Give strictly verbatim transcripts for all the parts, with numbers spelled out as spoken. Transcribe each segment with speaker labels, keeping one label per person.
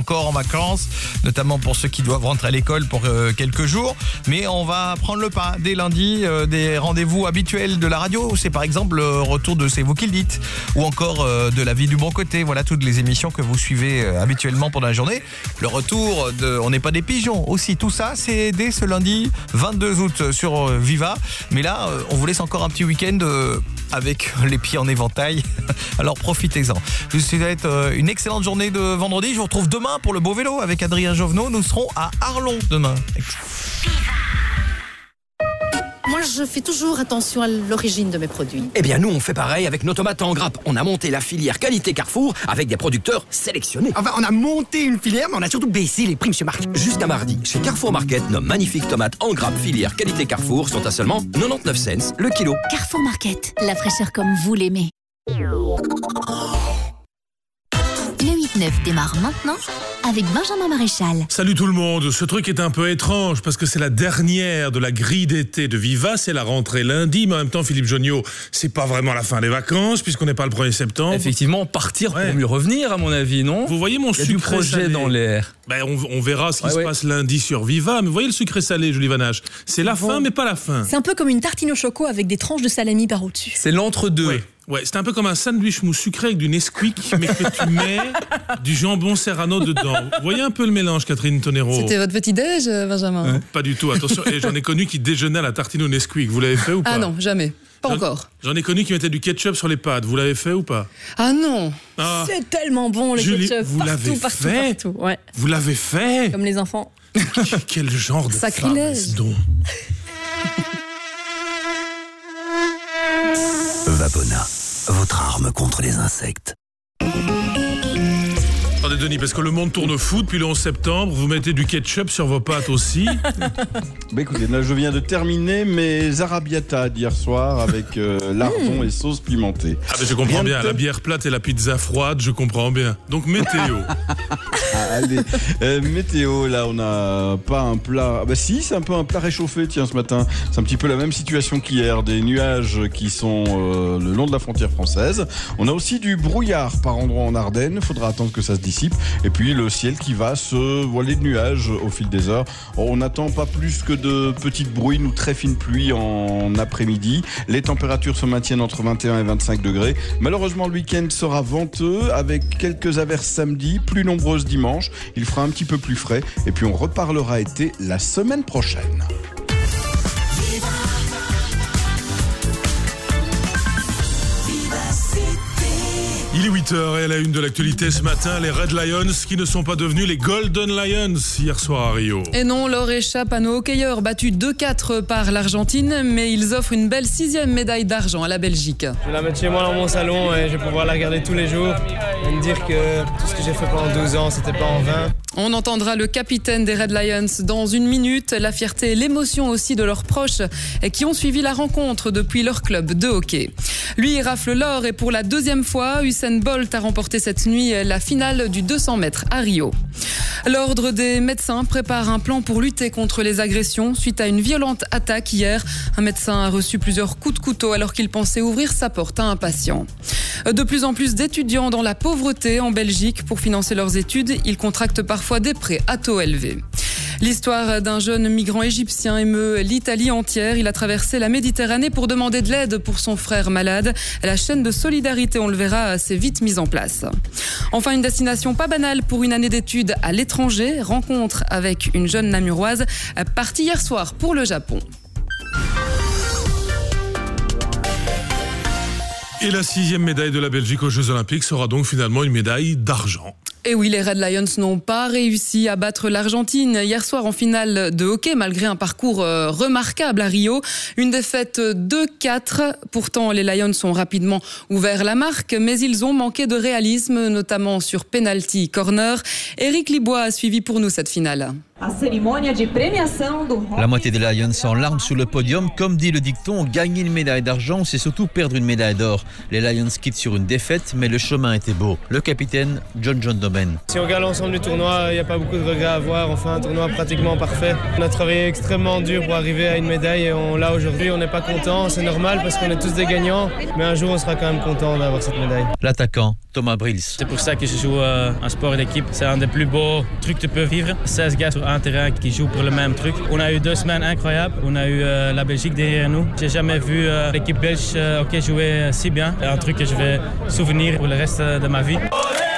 Speaker 1: encore en vacances, notamment pour ceux qui doivent rentrer à l'école pour euh, quelques jours. Mais on va prendre le pas dès lundi, euh, des rendez-vous habituels de la radio. C'est par exemple le retour de C'est vous qui le dites, ou encore euh, de La vie du bon côté. Voilà toutes les émissions que vous suivez euh, habituellement pendant la journée. Le retour de On n'est pas des pigeons aussi. Tout ça, c'est dès ce lundi vingt-deux août sur euh, Viva. Mais là, euh, on vous laisse encore un petit week-end euh, avec les pieds en éventail. Alors profitez-en. Je vous souhaite euh, une excellente journée de vendredi. Je vous retrouve demain pour le beau vélo avec Adrien Jovenot. Nous serons à Arlon demain.
Speaker 2: Moi, je fais toujours attention à l'origine de mes produits.
Speaker 3: Eh bien, nous, on fait pareil avec nos tomates en grappe. On a monté la filière qualité Carrefour avec des producteurs sélectionnés.
Speaker 4: Enfin, on a monté une filière, mais on a surtout baissé les prix, monsieur Marc.
Speaker 3: Jusqu'à mardi, chez Carrefour Market, nos magnifiques tomates en grappe filière qualité Carrefour sont à seulement quatre-vingt-dix-neuf cents le kilo.
Speaker 2: Carrefour Market, la fraîcheur comme vous l'aimez.
Speaker 5: Le huit neuf démarre maintenant avec Benjamin Maréchal.
Speaker 6: Salut tout le monde, ce truc est un peu étrange parce que c'est la dernière de la grille d'été de Viva, c'est la rentrée lundi, mais en même temps Philippe Jonniot, c'est pas vraiment la fin des vacances puisqu'on n'est pas le premier septembre.
Speaker 7: Effectivement, partir
Speaker 6: Ouais.
Speaker 7: pour mieux revenir à mon avis, non?
Speaker 6: Vous voyez mon
Speaker 7: Il y a
Speaker 6: sucré
Speaker 7: du projet
Speaker 6: salé
Speaker 7: dans l'air.
Speaker 6: Ben, on, on verra ce qui
Speaker 7: Ouais,
Speaker 6: se
Speaker 7: ouais.
Speaker 6: passe lundi sur Viva, mais vous voyez le sucré salé, Julie Vanache, c'est la fin mais pas la fin.
Speaker 8: C'est un peu comme une tartine au choco avec des tranches de salami par au-dessus.
Speaker 7: C'est l'entre-deux.
Speaker 6: Ouais. Ouais, c'est un peu comme un sandwich mousse sucré avec du Nesquik, mais que tu mets du jambon serrano dedans. Vous voyez un peu le mélange, Catherine Tonero?
Speaker 8: C'était votre petit déj, Benjamin?
Speaker 6: Ouais. Pas du tout, attention. Et j'en ai connu qui déjeunaient à la tartine au Nesquik. Vous l'avez fait ou pas?
Speaker 8: Ah non, jamais. Pas
Speaker 6: J'en-
Speaker 8: encore.
Speaker 6: J'en ai connu qui mettaient du ketchup sur les pâtes. Vous l'avez fait ou pas?
Speaker 8: Ah non,
Speaker 6: Ah.
Speaker 8: c'est tellement bon le
Speaker 6: Julie,
Speaker 8: ketchup.
Speaker 6: vous
Speaker 8: partout,
Speaker 6: l'avez
Speaker 8: partout,
Speaker 6: fait
Speaker 8: partout. Ouais,
Speaker 6: Vous l'avez fait?
Speaker 8: comme les enfants.
Speaker 6: Quel genre de
Speaker 8: Sacrilège.
Speaker 6: femme est-ce donc?
Speaker 9: Vapona, votre arme contre les insectes.
Speaker 6: Attendez Denis, parce que le monde tourne fou depuis le onze septembre, vous mettez du ketchup sur vos pâtes aussi.
Speaker 10: Bah écoutez, là je viens de terminer mes arabiata d'hier soir avec euh, lardon et sauce pimentée.
Speaker 6: Ah mais je comprends
Speaker 10: Rien de
Speaker 6: bien,
Speaker 10: tel-
Speaker 6: la bière plate et la pizza froide, je comprends bien. Donc météo.
Speaker 10: Ah, allez, euh, météo, là on n'a pas un plat... Ah, bah si, c'est un peu un plat réchauffé, tiens, ce matin. C'est un petit peu la même situation qu'hier, des nuages qui sont euh, le long de la frontière française. On a aussi du brouillard par endroits en Ardennes, faudra attendre que ça se dissipe. Et puis le ciel qui va se voiler de nuages au fil des heures. On n'attend pas plus que de petites brouilles ou très fines pluies en après-midi. Les températures se maintiennent entre vingt et un et vingt-cinq degrés. Malheureusement, le week-end sera venteux avec quelques averses samedi, plus nombreuses dimanche. Il fera un petit peu plus frais. Et puis on reparlera été la semaine prochaine.
Speaker 6: Il est huit heures et à la une de l'actualité ce matin, les Red Lions qui ne sont pas devenus les Golden Lions hier soir à Rio.
Speaker 8: Et non, l'or échappe à nos hockeyeurs, battus deux quatre par l'Argentine, mais ils offrent une belle sixième médaille d'argent à la Belgique.
Speaker 11: Je vais la mettre chez moi dans mon salon et je vais pouvoir la regarder tous les jours et me dire que tout ce que j'ai fait pendant douze ans, c'était pas en vain.
Speaker 8: On entendra le capitaine des Red Lions dans une minute, la fierté et l'émotion aussi de leurs proches qui ont suivi la rencontre depuis leur club de hockey. Lui, il rafle l'or et pour la deuxième fois, Usain Bolt a remporté cette nuit la finale du deux cents mètres à Rio. L'ordre des médecins prépare un plan pour lutter contre les agressions suite à une violente attaque hier. Un médecin a reçu plusieurs coups de couteau alors qu'il pensait ouvrir sa porte à un patient. De plus en plus d'étudiants dans la pauvreté en Belgique pour financer leurs études, ils contractent parfois des prêts à taux élevés. L'histoire d'un jeune migrant égyptien émeut l'Italie entière. Il a traversé la Méditerranée pour demander de l'aide pour son frère malade. La chaîne de solidarité, on le verra, s'est vite mise en place. Enfin, une destination pas banale pour une année d'études à l'étranger. Rencontre avec une jeune namuroise partie hier soir pour le Japon.
Speaker 6: Et la sixième médaille de la Belgique aux Jeux Olympiques sera donc finalement une médaille d'argent.
Speaker 8: Et oui, les Red Lions n'ont pas réussi à battre l'Argentine hier soir en finale de hockey, malgré un parcours euh, remarquable à Rio. Une défaite deux quatre. Pourtant, les Lions ont rapidement ouvert la marque, mais ils ont manqué de réalisme, notamment sur penalty corner. Éric Libois a suivi pour nous cette finale.
Speaker 12: La moitié des Lions en larmes sur le podium. Comme dit le dicton, gagner une médaille d'argent, c'est surtout perdre une médaille d'or. Les Lions quittent sur une défaite, mais le chemin était beau. Le capitaine, John John Domen.
Speaker 11: Si on regarde l'ensemble du tournoi, il n'y a pas beaucoup de regrets à avoir. On fait un tournoi pratiquement parfait. On a travaillé extrêmement dur pour arriver à une médaille et on l'a aujourd'hui. On n'est pas content, c'est normal parce qu'on est tous des gagnants. Mais un jour, on sera quand même content d'avoir cette médaille.
Speaker 12: L'attaquant, Thomas Brils.
Speaker 13: C'est pour ça que je joue euh, un sport d'équipe. C'est un des plus beaux trucs que tu peux vivre. seize gars sur un terrain qui jouent pour le même truc. On a eu deux semaines incroyables. On a eu euh, la Belgique derrière nous. J'ai jamais vu euh, l'équipe belge euh, okay, jouer si bien. C'est un truc que je vais souvenir pour le reste de ma vie.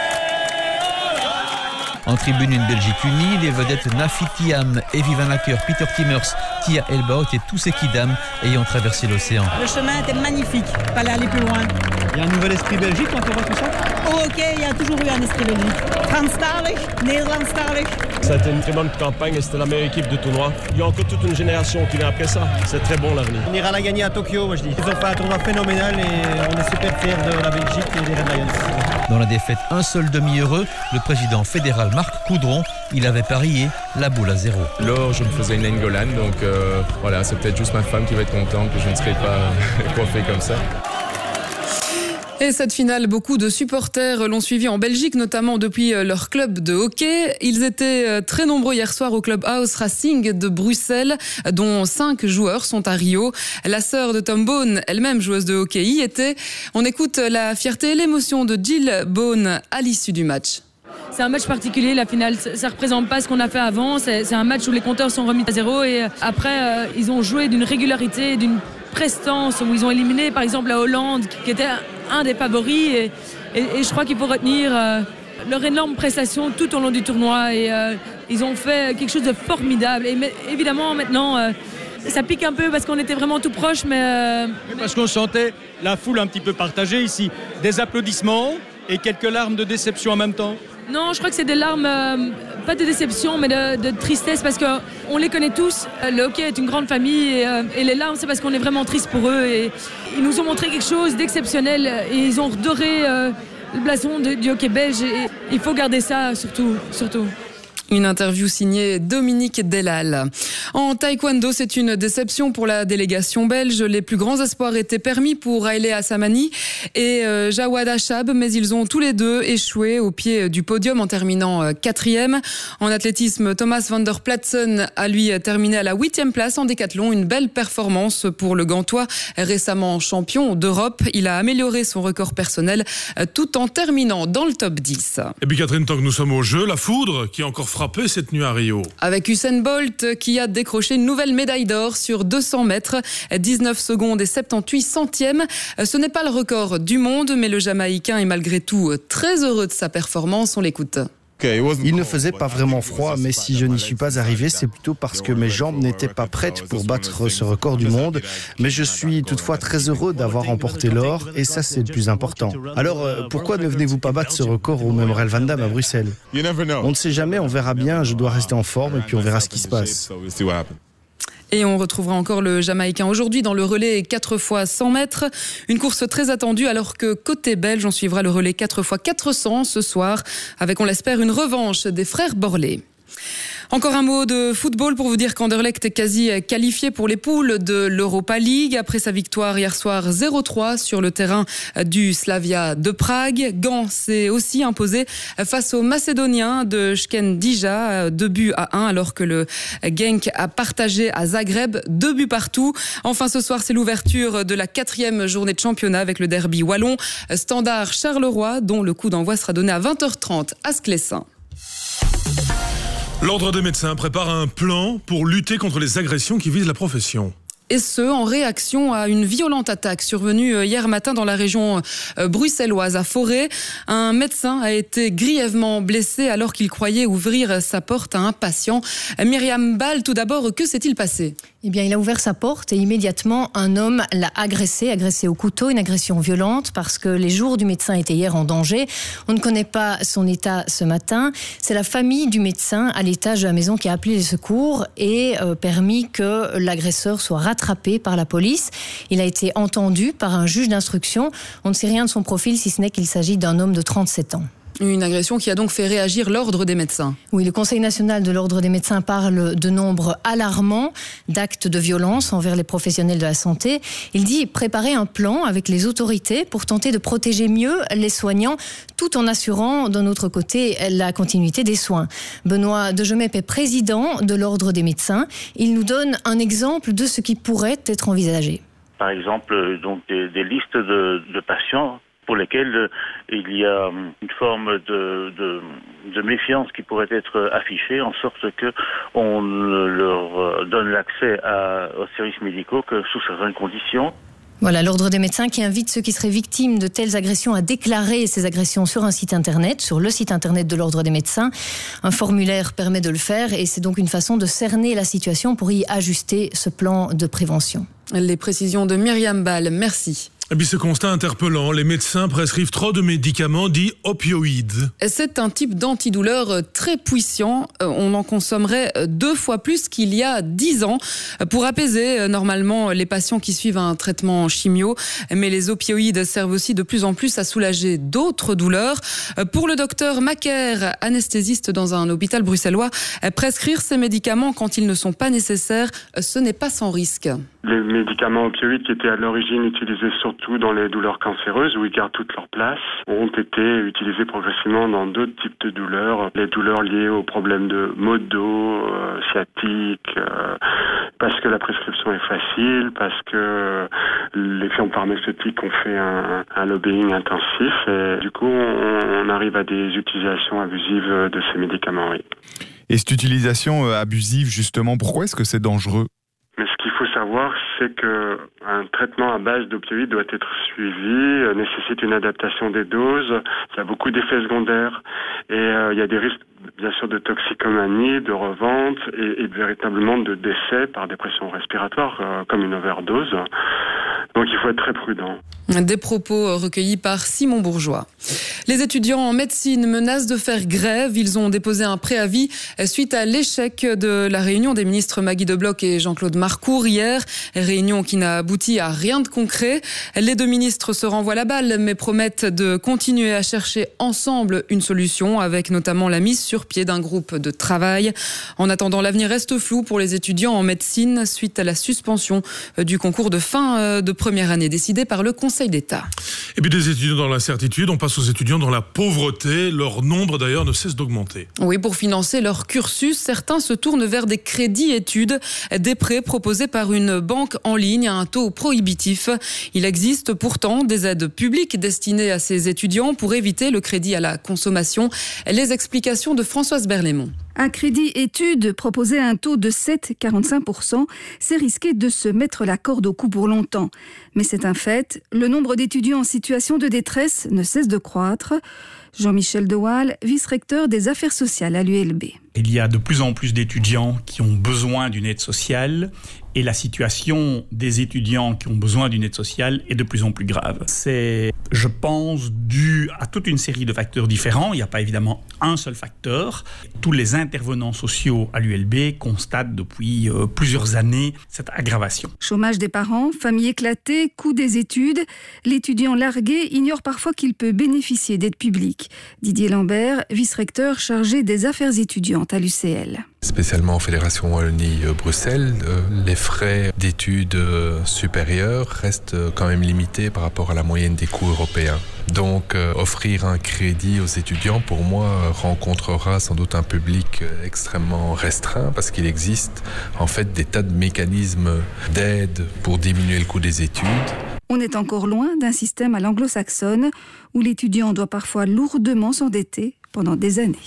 Speaker 12: En tribune, une Belgique unie, les vedettes Nafi Thiam, Evie Van Acker, Peter Timmers, Tia Elbaut et tous ces kidam ayant traversé l'océan.
Speaker 14: Le chemin était magnifique, il fallait aller plus loin.
Speaker 15: Il y a un nouvel esprit belgique quand on voit tout ça?
Speaker 14: Oh, ok, il y a toujours eu un esprit belgique. Franstalig, Nederlandstalig.
Speaker 16: Ça a été une très bonne campagne et c'était la meilleure équipe de tournoi. Il y a encore toute une génération qui vient après ça. C'est très bon l'avenir.
Speaker 15: On ira la gagner à Tokyo, moi je dis. Ils ont fait un tournoi phénoménal et on est super fiers de la Belgique et des Red Lions.
Speaker 12: Dans la défaite, un seul demi-heureux, le président fédéral Marc Coudron, il avait parié la boule à zéro.
Speaker 17: L'or, je me faisais une Nainggolan, donc euh, voilà, c'est peut-être juste ma femme qui va être contente que je ne serai pas coiffé comme ça.
Speaker 8: Et cette finale, beaucoup de supporters l'ont suivi en Belgique, notamment depuis leur club de hockey. Ils étaient très nombreux hier soir au Clubhouse Racing de Bruxelles, dont cinq joueurs sont à Rio. La sœur de Tom Bone, elle-même joueuse de hockey, y était. On écoute la fierté et l'émotion de Jill Bone à l'issue du match.
Speaker 18: C'est un match particulier, la finale, ça ne représente pas ce qu'on a fait avant. C'est, c'est un match où les compteurs sont remis à zéro et après, euh, ils ont joué d'une régularité, d'une prestance, où ils ont éliminé par exemple la Hollande, qui était un des favoris. Et, et, et je crois qu'il faut retenir euh, leur énorme prestation tout au long du tournoi. Et euh, ils ont fait quelque chose de formidable. Et mais, évidemment, maintenant, euh, ça pique un peu parce qu'on était vraiment tout proche. Mais, euh,
Speaker 15: parce qu'on sentait la foule un petit peu partagée ici. Des applaudissements et quelques larmes de déception en même temps.
Speaker 18: Non, je crois que c'est des larmes, euh, pas de déception, mais de, de tristesse, parce qu'on les connaît tous. Le hockey est une grande famille, et, euh, et les larmes, c'est parce qu'on est vraiment triste pour eux. Et ils nous ont montré quelque chose d'exceptionnel, et ils ont redoré euh, le blason de, du hockey belge, et il faut garder ça, surtout, surtout.
Speaker 8: Une interview signée Dominique Delal. En taekwondo, c'est une déception pour la délégation belge. Les plus grands espoirs étaient permis pour Haile Assamani et euh, Jawad Achab, mais ils ont tous les deux échoué au pied du podium en terminant euh, quatrième. En athlétisme, Thomas van der Platsen a lui terminé à la huitième place en décathlon. Une belle performance pour le Gantois, récemment champion d'Europe. Il a amélioré son record personnel euh, tout en terminant dans le top dix.
Speaker 6: Et puis Catherine, tant que nous sommes au jeu, la foudre qui est encore frappé cette nuit à Rio.
Speaker 8: Avec Usain Bolt qui a décroché une nouvelle médaille d'or sur deux cents mètres, dix-neuf secondes et soixante-dix-huit centièmes. Ce n'est pas le record du monde, mais le Jamaïcain est malgré tout très heureux de sa performance. On l'écoute.
Speaker 19: Il ne faisait pas vraiment froid, mais si je n'y suis pas arrivé, c'est plutôt parce que mes jambes n'étaient pas prêtes pour battre ce record du monde. Mais je suis toutefois très heureux d'avoir remporté l'or, et ça c'est le plus important. Alors pourquoi ne venez-vous pas battre ce record au Memorial Van Damme à Bruxelles? On ne sait jamais, on verra bien, je dois rester en forme et puis on verra ce qui se passe.
Speaker 8: Et on retrouvera encore le Jamaïcain aujourd'hui dans le relais quatre fois cent mètres. Une course très attendue alors que côté belge, on suivra le relais quatre fois quatre cents ce soir avec, on l'espère, une revanche des frères Borlée. Encore un mot de football pour vous dire qu'Anderlecht est quasi qualifié pour les poules de l'Europa League après sa victoire hier soir zéro trois sur le terrain du Slavia de Prague. Gand s'est aussi imposé face aux Macédoniens de Shkendija, deux buts à un, alors que le Genk a partagé à Zagreb deux buts partout. Enfin ce soir, c'est l'ouverture de la quatrième journée de championnat avec le derby wallon. Standard Charleroi, dont le coup d'envoi sera donné à vingt heures trente à Sclessin.
Speaker 6: L'Ordre des médecins prépare un plan pour lutter contre les agressions qui visent la profession.
Speaker 8: Et ce, en réaction à une violente attaque survenue hier matin dans la région bruxelloise à Forêt. Un médecin a été grièvement blessé alors qu'il croyait ouvrir sa porte à un patient. Myriam Ball, tout d'abord, que s'est-il passé ?
Speaker 20: Eh bien, il a ouvert sa porte et immédiatement, un homme l'a agressé, agressé au couteau, une agression violente parce que les jours du médecin étaient hier en danger. On ne connaît pas son état ce matin. C'est la famille du médecin à l'étage de la maison qui a appelé les secours et euh, permis que l'agresseur soit rattrapé par la police. Il a été entendu par un juge d'instruction. On ne sait rien de son profil si ce n'est qu'il s'agit d'un homme de trente-sept ans.
Speaker 8: Une agression qui a donc fait réagir l'Ordre des médecins.
Speaker 20: Oui, le Conseil national de l'Ordre des médecins parle de nombres alarmants d'actes de violence envers les professionnels de la santé. Il dit préparer un plan avec les autorités pour tenter de protéger mieux les soignants tout en assurant d'un autre côté la continuité des soins. Benoît Degemep est président de l'Ordre des médecins. Il nous donne un exemple de ce qui pourrait être envisagé.
Speaker 21: Par exemple, donc des, des listes de, de patients pour lesquels il y a une forme de, de, de méfiance qui pourrait être affichée, en sorte qu'on leur donne l'accès à, aux services médicaux que sous certaines conditions.
Speaker 20: Voilà, l'Ordre des médecins qui invite ceux qui seraient victimes de telles agressions à déclarer ces agressions sur un site internet, sur le site internet de l'Ordre des médecins. Un formulaire permet de le faire et c'est donc une façon de cerner la situation pour y ajuster ce plan de prévention.
Speaker 8: Les précisions de Myriam Ball, merci.
Speaker 6: Et puis ce constat interpellant, les médecins prescrivent trop de médicaments dits opioïdes.
Speaker 8: C'est un type d'antidouleur très puissant. On en consommerait deux fois plus qu'il y a dix ans pour apaiser normalement les patients qui suivent un traitement chimio. Mais les opioïdes servent aussi de plus en plus à soulager d'autres douleurs. Pour le docteur Macaire, anesthésiste dans un hôpital bruxellois, prescrire ces médicaments quand ils ne sont pas nécessaires, ce n'est pas sans risque.
Speaker 22: Les médicaments opioïdes qui étaient à l'origine utilisés surtout dans les douleurs cancéreuses où ils gardent toute leur place ont été utilisés progressivement dans d'autres types de douleurs. Les douleurs liées aux problèmes de maux de dos, euh, sciatiques, euh, parce que la prescription est facile, parce que les firmes pharmaceutiques ont fait un, un lobbying intensif et du coup on, on arrive à des utilisations abusives de ces médicaments. Oui.
Speaker 23: Et cette utilisation euh, abusive justement, pourquoi est-ce que c'est dangereux ?
Speaker 22: Mais ce qu'il faut savoir, c'est qu'un traitement à base d'opioïdes doit être suivi, euh, nécessite une adaptation des doses, il y a beaucoup d'effets secondaires et euh, il y a des risques bien sûr de toxicomanie, de revente et, et véritablement de décès par dépression respiratoire euh, comme une overdose. Donc il faut être très prudent.
Speaker 8: Des propos recueillis par Simon Bourgeois. Les étudiants en médecine menacent de faire grève. Ils ont déposé un préavis suite à l'échec de la réunion des ministres Maggie De Bloch et Jean-Claude Marcourt hier. Réunion qui n'a abouti à rien de concret. Les deux ministres se renvoient la balle mais promettent de continuer à chercher ensemble une solution avec notamment la mise sur pied d'un groupe de travail. En attendant, l'avenir reste flou pour les étudiants en médecine suite à la suspension du concours de fin de première année décidé par le Conseil d'État.
Speaker 6: Et puis des étudiants dans l'incertitude, on passe aux étudiants dans la pauvreté. Leur nombre d'ailleurs ne cesse d'augmenter.
Speaker 8: Oui, pour financer leur cursus, certains se tournent vers des crédits études, des prêts proposés par une banque en ligne à un taux prohibitif. Il existe pourtant des aides publiques destinées à ces étudiants pour éviter le crédit à la consommation. Les explications de Françoise Berlaymont.
Speaker 24: Un crédit études proposé à un taux de sept virgule quarante-cinq pour cent, c'est risqué de se mettre la corde au cou pour longtemps. Mais c'est un fait, le nombre d'étudiants en situation de détresse ne cesse de croître. Jean-Michel Dewaal, vice-recteur des affaires sociales à l'U L B.
Speaker 25: Il y a de plus en plus d'étudiants qui ont besoin d'une aide sociale et la situation des étudiants qui ont besoin d'une aide sociale est de plus en plus grave. C'est, je pense, dû à toute une série de facteurs différents. Il n'y a pas évidemment un seul facteur. Tous les intervenants sociaux à l'U L B constatent depuis euh, plusieurs années cette aggravation.
Speaker 24: Chômage des parents, famille éclatée, coût des études. L'étudiant largué ignore parfois qu'il peut bénéficier d'aide publique. Didier Lambert, vice-recteur chargé des affaires étudiantes à l'U C L.
Speaker 17: Spécialement en Fédération Wallonie-Bruxelles, euh, les frais d'études euh, supérieures restent euh, quand même limités par rapport à la moyenne des coûts européens. Donc euh, offrir un crédit aux étudiants, pour moi, euh, rencontrera sans doute un public euh, extrêmement restreint parce qu'il existe en fait des tas de mécanismes d'aide pour diminuer le coût des études.
Speaker 24: On est encore loin d'un système à l'anglo-saxonne où l'étudiant doit parfois lourdement s'endetter pendant des années.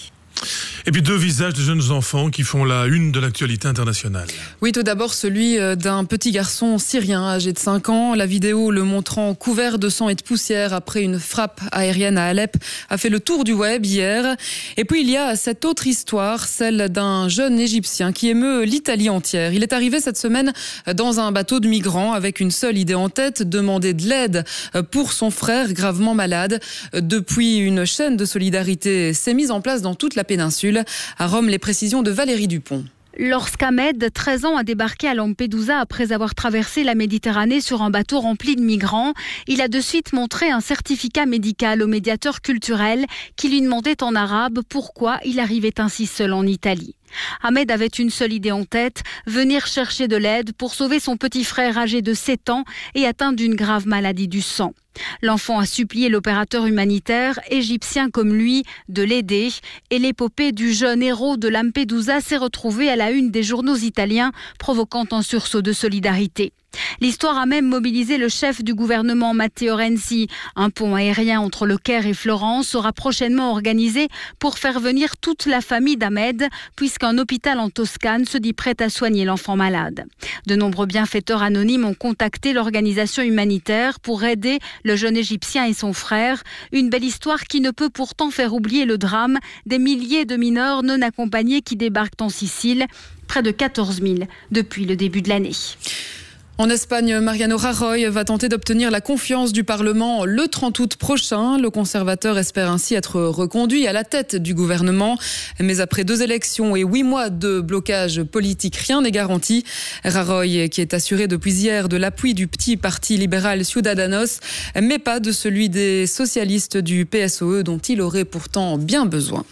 Speaker 6: Et puis deux visages de jeunes enfants qui font la une de l'actualité internationale.
Speaker 8: Oui, tout d'abord celui d'un petit garçon syrien âgé de cinq ans. La vidéo le montrant couvert de sang et de poussière après une frappe aérienne à Alep a fait le tour du web hier. Et puis il y a cette autre histoire, celle d'un jeune Égyptien qui émeut l'Italie entière. Il est arrivé cette semaine dans un bateau de migrants avec une seule idée en tête, demander de l'aide pour son frère gravement malade. Depuis, une chaîne de solidarité s'est mise en place dans toute la péninsule. À Rome, les précisions de Valérie Dupont.
Speaker 1: Lorsqu'Ahmed, treize ans, a débarqué à Lampedusa après avoir traversé la Méditerranée sur un bateau rempli de migrants, il a de suite montré un certificat médical au médiateur culturel qui lui demandait en arabe pourquoi il arrivait ainsi seul en Italie. Ahmed avait une seule idée en tête, venir chercher de l'aide pour sauver son petit frère âgé de sept ans et atteint d'une grave maladie du sang. L'enfant a supplié l'opérateur humanitaire, égyptien comme lui, de l'aider et l'épopée du jeune héros de Lampedusa s'est retrouvée à la une des journaux italiens, provoquant un sursaut de solidarité. L'histoire a même mobilisé le chef du gouvernement Matteo Renzi. Un pont aérien entre le Caire et Florence sera prochainement organisé pour faire venir toute la famille d'Ahmed, puisqu'un hôpital en Toscane se dit prêt à soigner l'enfant malade. De nombreux bienfaiteurs anonymes ont contacté l'organisation humanitaire pour aider le jeune Égyptien et son frère. Une belle histoire qui ne peut pourtant faire oublier le drame des milliers de mineurs non accompagnés qui débarquent en Sicile, près de quatorze mille depuis le début de l'année.
Speaker 8: En Espagne, Mariano Rajoy va tenter d'obtenir la confiance du Parlement le trente août prochain. Le conservateur espère ainsi être reconduit à la tête du gouvernement. Mais après deux élections et huit mois de blocage politique, rien n'est garanti. Rajoy, qui est assuré depuis hier de l'appui du petit parti libéral Ciudadanos, mais pas de celui des socialistes du P S O E dont il aurait pourtant bien besoin.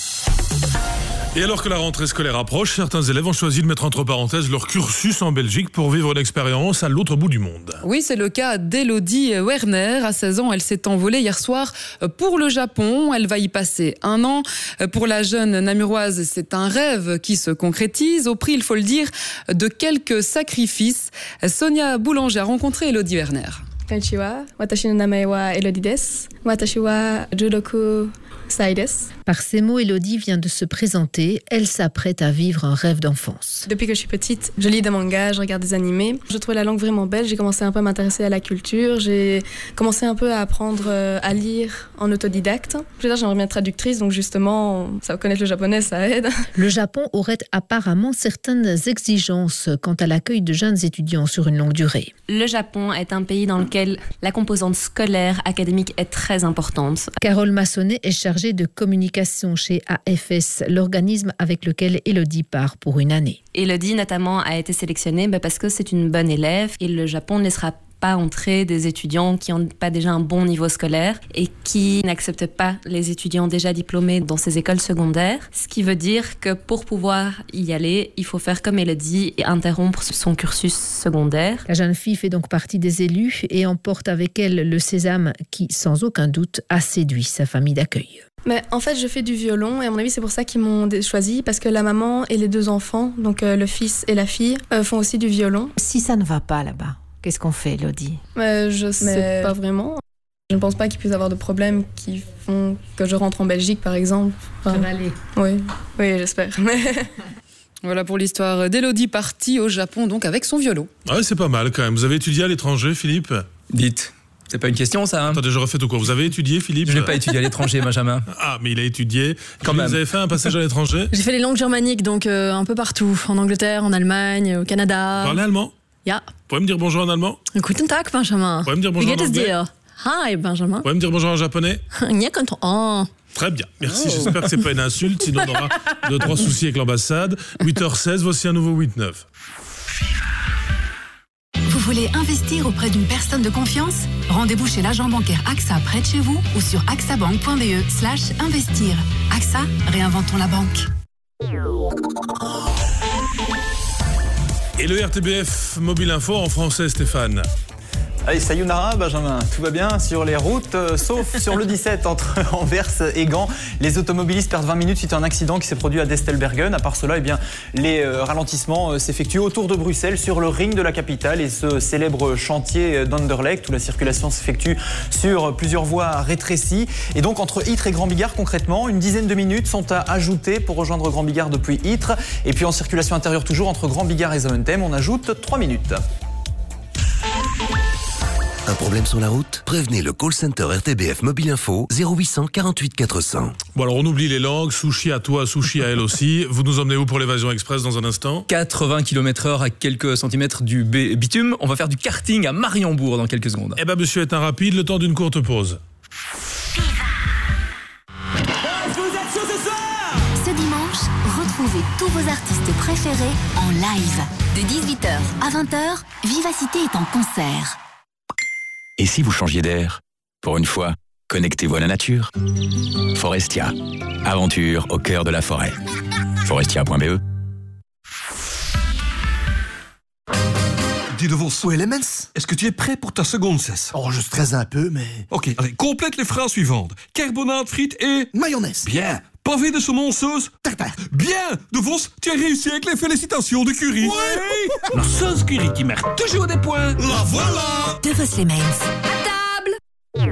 Speaker 6: Et alors que la rentrée scolaire approche, certains élèves ont choisi de mettre entre parenthèses leur cursus en Belgique pour vivre une expérience à l'autre bout du monde.
Speaker 8: Oui, c'est le cas d'Elodie Werner. À seize ans, elle s'est envolée hier soir pour le Japon. Elle va y passer un an. Pour la jeune namuroise, c'est un rêve qui se concrétise au prix, il faut le dire, de quelques sacrifices. Sonia Boulanger a rencontré Elodie Werner.
Speaker 2: Konnichiwa, watashi no namae wa Elodie desu. Watashi wa judoku sai desu.
Speaker 3: Par ces mots, Elodie vient de se présenter. Elle s'apprête à vivre un rêve d'enfance.
Speaker 2: Depuis que je suis petite, je lis des mangas, je regarde des animés. Je trouvais la langue vraiment belle. J'ai commencé un peu à m'intéresser à la culture. J'ai commencé un peu à apprendre à lire en autodidacte. Je veux dire, j'aimerais bien être traductrice, donc justement, ça, connaître le japonais, ça aide.
Speaker 3: Le Japon aurait apparemment certaines exigences quant à l'accueil de jeunes étudiants sur une longue durée.
Speaker 4: Le Japon est un pays dans lequel la composante scolaire, académique est très importante.
Speaker 3: Carole Massonnet est chargée de communication chez A F S, l'organisme avec lequel Elodie part pour une année.
Speaker 4: Elodie, notamment, a été sélectionnée parce que c'est une bonne élève et le Japon ne laissera pas entrer des étudiants qui n'ont pas déjà un bon niveau scolaire et qui n'acceptent pas les étudiants déjà diplômés dans ces écoles secondaires. Ce qui veut dire que pour pouvoir y aller, il faut faire comme Elodie et interrompre son cursus secondaire.
Speaker 3: La jeune fille fait donc partie des élus et emporte avec elle le sésame qui, sans aucun doute, a séduit sa famille d'accueil.
Speaker 2: Mais en fait, je fais du violon et à mon avis, c'est pour ça qu'ils m'ont choisi parce que la maman et les deux enfants, donc euh, le fils et la fille, euh, font aussi du violon.
Speaker 3: Si ça ne va pas là-bas, qu'est-ce qu'on fait, Elodie ?
Speaker 2: Mais je sais Mais... pas vraiment. Je ne pense pas qu'il puisse y avoir de problèmes qui font que je rentre en Belgique, par exemple. Enfin,
Speaker 3: ça va aller.
Speaker 2: Oui, oui, j'espère.
Speaker 8: Voilà pour l'histoire d'Elodie partie au Japon, donc avec son violon.
Speaker 6: Ouais, c'est pas mal quand même. Vous avez étudié à l'étranger, Philippe ?
Speaker 7: Dites. C'est pas une question, ça. Hein.
Speaker 6: Attendez, je refais tout court. Vous avez étudié, Philippe ?
Speaker 7: Je n'ai pas étudié à l'étranger, Benjamin.
Speaker 6: Ah, mais il a étudié.
Speaker 7: Quand même.
Speaker 6: Vous avez fait un passage à l'étranger ?
Speaker 5: J'ai fait les langues germaniques, donc euh, un peu partout. En Angleterre, en Allemagne, au Canada.
Speaker 6: Vous parlez allemand ?
Speaker 5: Ja.
Speaker 6: Vous pouvez me dire bonjour en allemand ?
Speaker 5: Guten Tag, Benjamin.
Speaker 6: Vous pouvez me dire bonjour en anglais ?
Speaker 5: Hi, Benjamin.
Speaker 6: Vous pouvez me dire bonjour en japonais ?
Speaker 5: Oh.
Speaker 6: Très bien, merci. Oh. J'espère que c'est pas une insulte, sinon on aura deux, trois soucis avec l'ambassade. huit heures seize, voici un nouveau huit neuf.
Speaker 26: Vous voulez investir auprès d'une personne de confiance ? Rendez-vous chez l'agent bancaire AXA près de chez vous ou sur axabank point b e slash investir. AXA, réinventons la banque.
Speaker 6: Et le R T B F Mobile Info en français, Stéphane.
Speaker 27: Allez, sayonara, Benjamin. Tout va bien sur les routes, euh, sauf sur le dix-sept entre Anvers et Gand. Les automobilistes perdent vingt minutes suite à un accident qui s'est produit à Destelbergen. À part cela, eh bien, les euh, ralentissements euh, s'effectuent autour de Bruxelles, sur le ring de la capitale et ce célèbre chantier d'Anderlecht où la circulation s'effectue sur plusieurs voies rétrécies. Et donc, entre Ytre et Grand-Bigard, concrètement, une dizaine de minutes sont à ajouter pour rejoindre Grand-Bigard depuis Ytre. Et puis, en circulation intérieure toujours, entre Grand-Bigard et Zaventem, on ajoute trois minutes.
Speaker 9: Un problème sur la route ? Prévenez le call center R T B F Mobile Info zéro huit cent quarante-huit quatre cents.
Speaker 6: Bon alors on oublie les langues, sushi à toi, sushi à elle aussi. Vous nous emmenez où pour l'évasion express dans un instant ?
Speaker 7: quatre-vingts kilomètres heure à quelques centimètres du bitume. On va faire du karting à Mariembourg dans quelques secondes.
Speaker 6: Eh ben monsieur est un rapide, le temps d'une courte pause.
Speaker 26: Ce dimanche,
Speaker 10: dimanche, retrouvez tous vos artistes préférés en live. De dix-huit heures à vingt heures, Vivacité est en concert.
Speaker 11: Et si vous changiez d'air? Pour une fois, connectez-vous à la nature. Forestia. Aventure au cœur de la forêt. Forestia point b e.
Speaker 12: Dis de Vos, où est Elements? Est-ce que tu es prêt pour ta seconde cesse?
Speaker 13: Oh, je stresse un peu, mais...
Speaker 12: Ok, allez, complète les phrases suivantes. Carbonate, frites et...
Speaker 13: mayonnaise.
Speaker 12: Bien. Pavé de saumon sauce?
Speaker 13: Tartare.
Speaker 12: Bien. De Vos, tu as réussi avec les félicitations de Curie.
Speaker 13: Ouais.
Speaker 12: La sauce Curie qui marque toujours des points.
Speaker 13: La voilà.
Speaker 10: De Vos Elements. À table.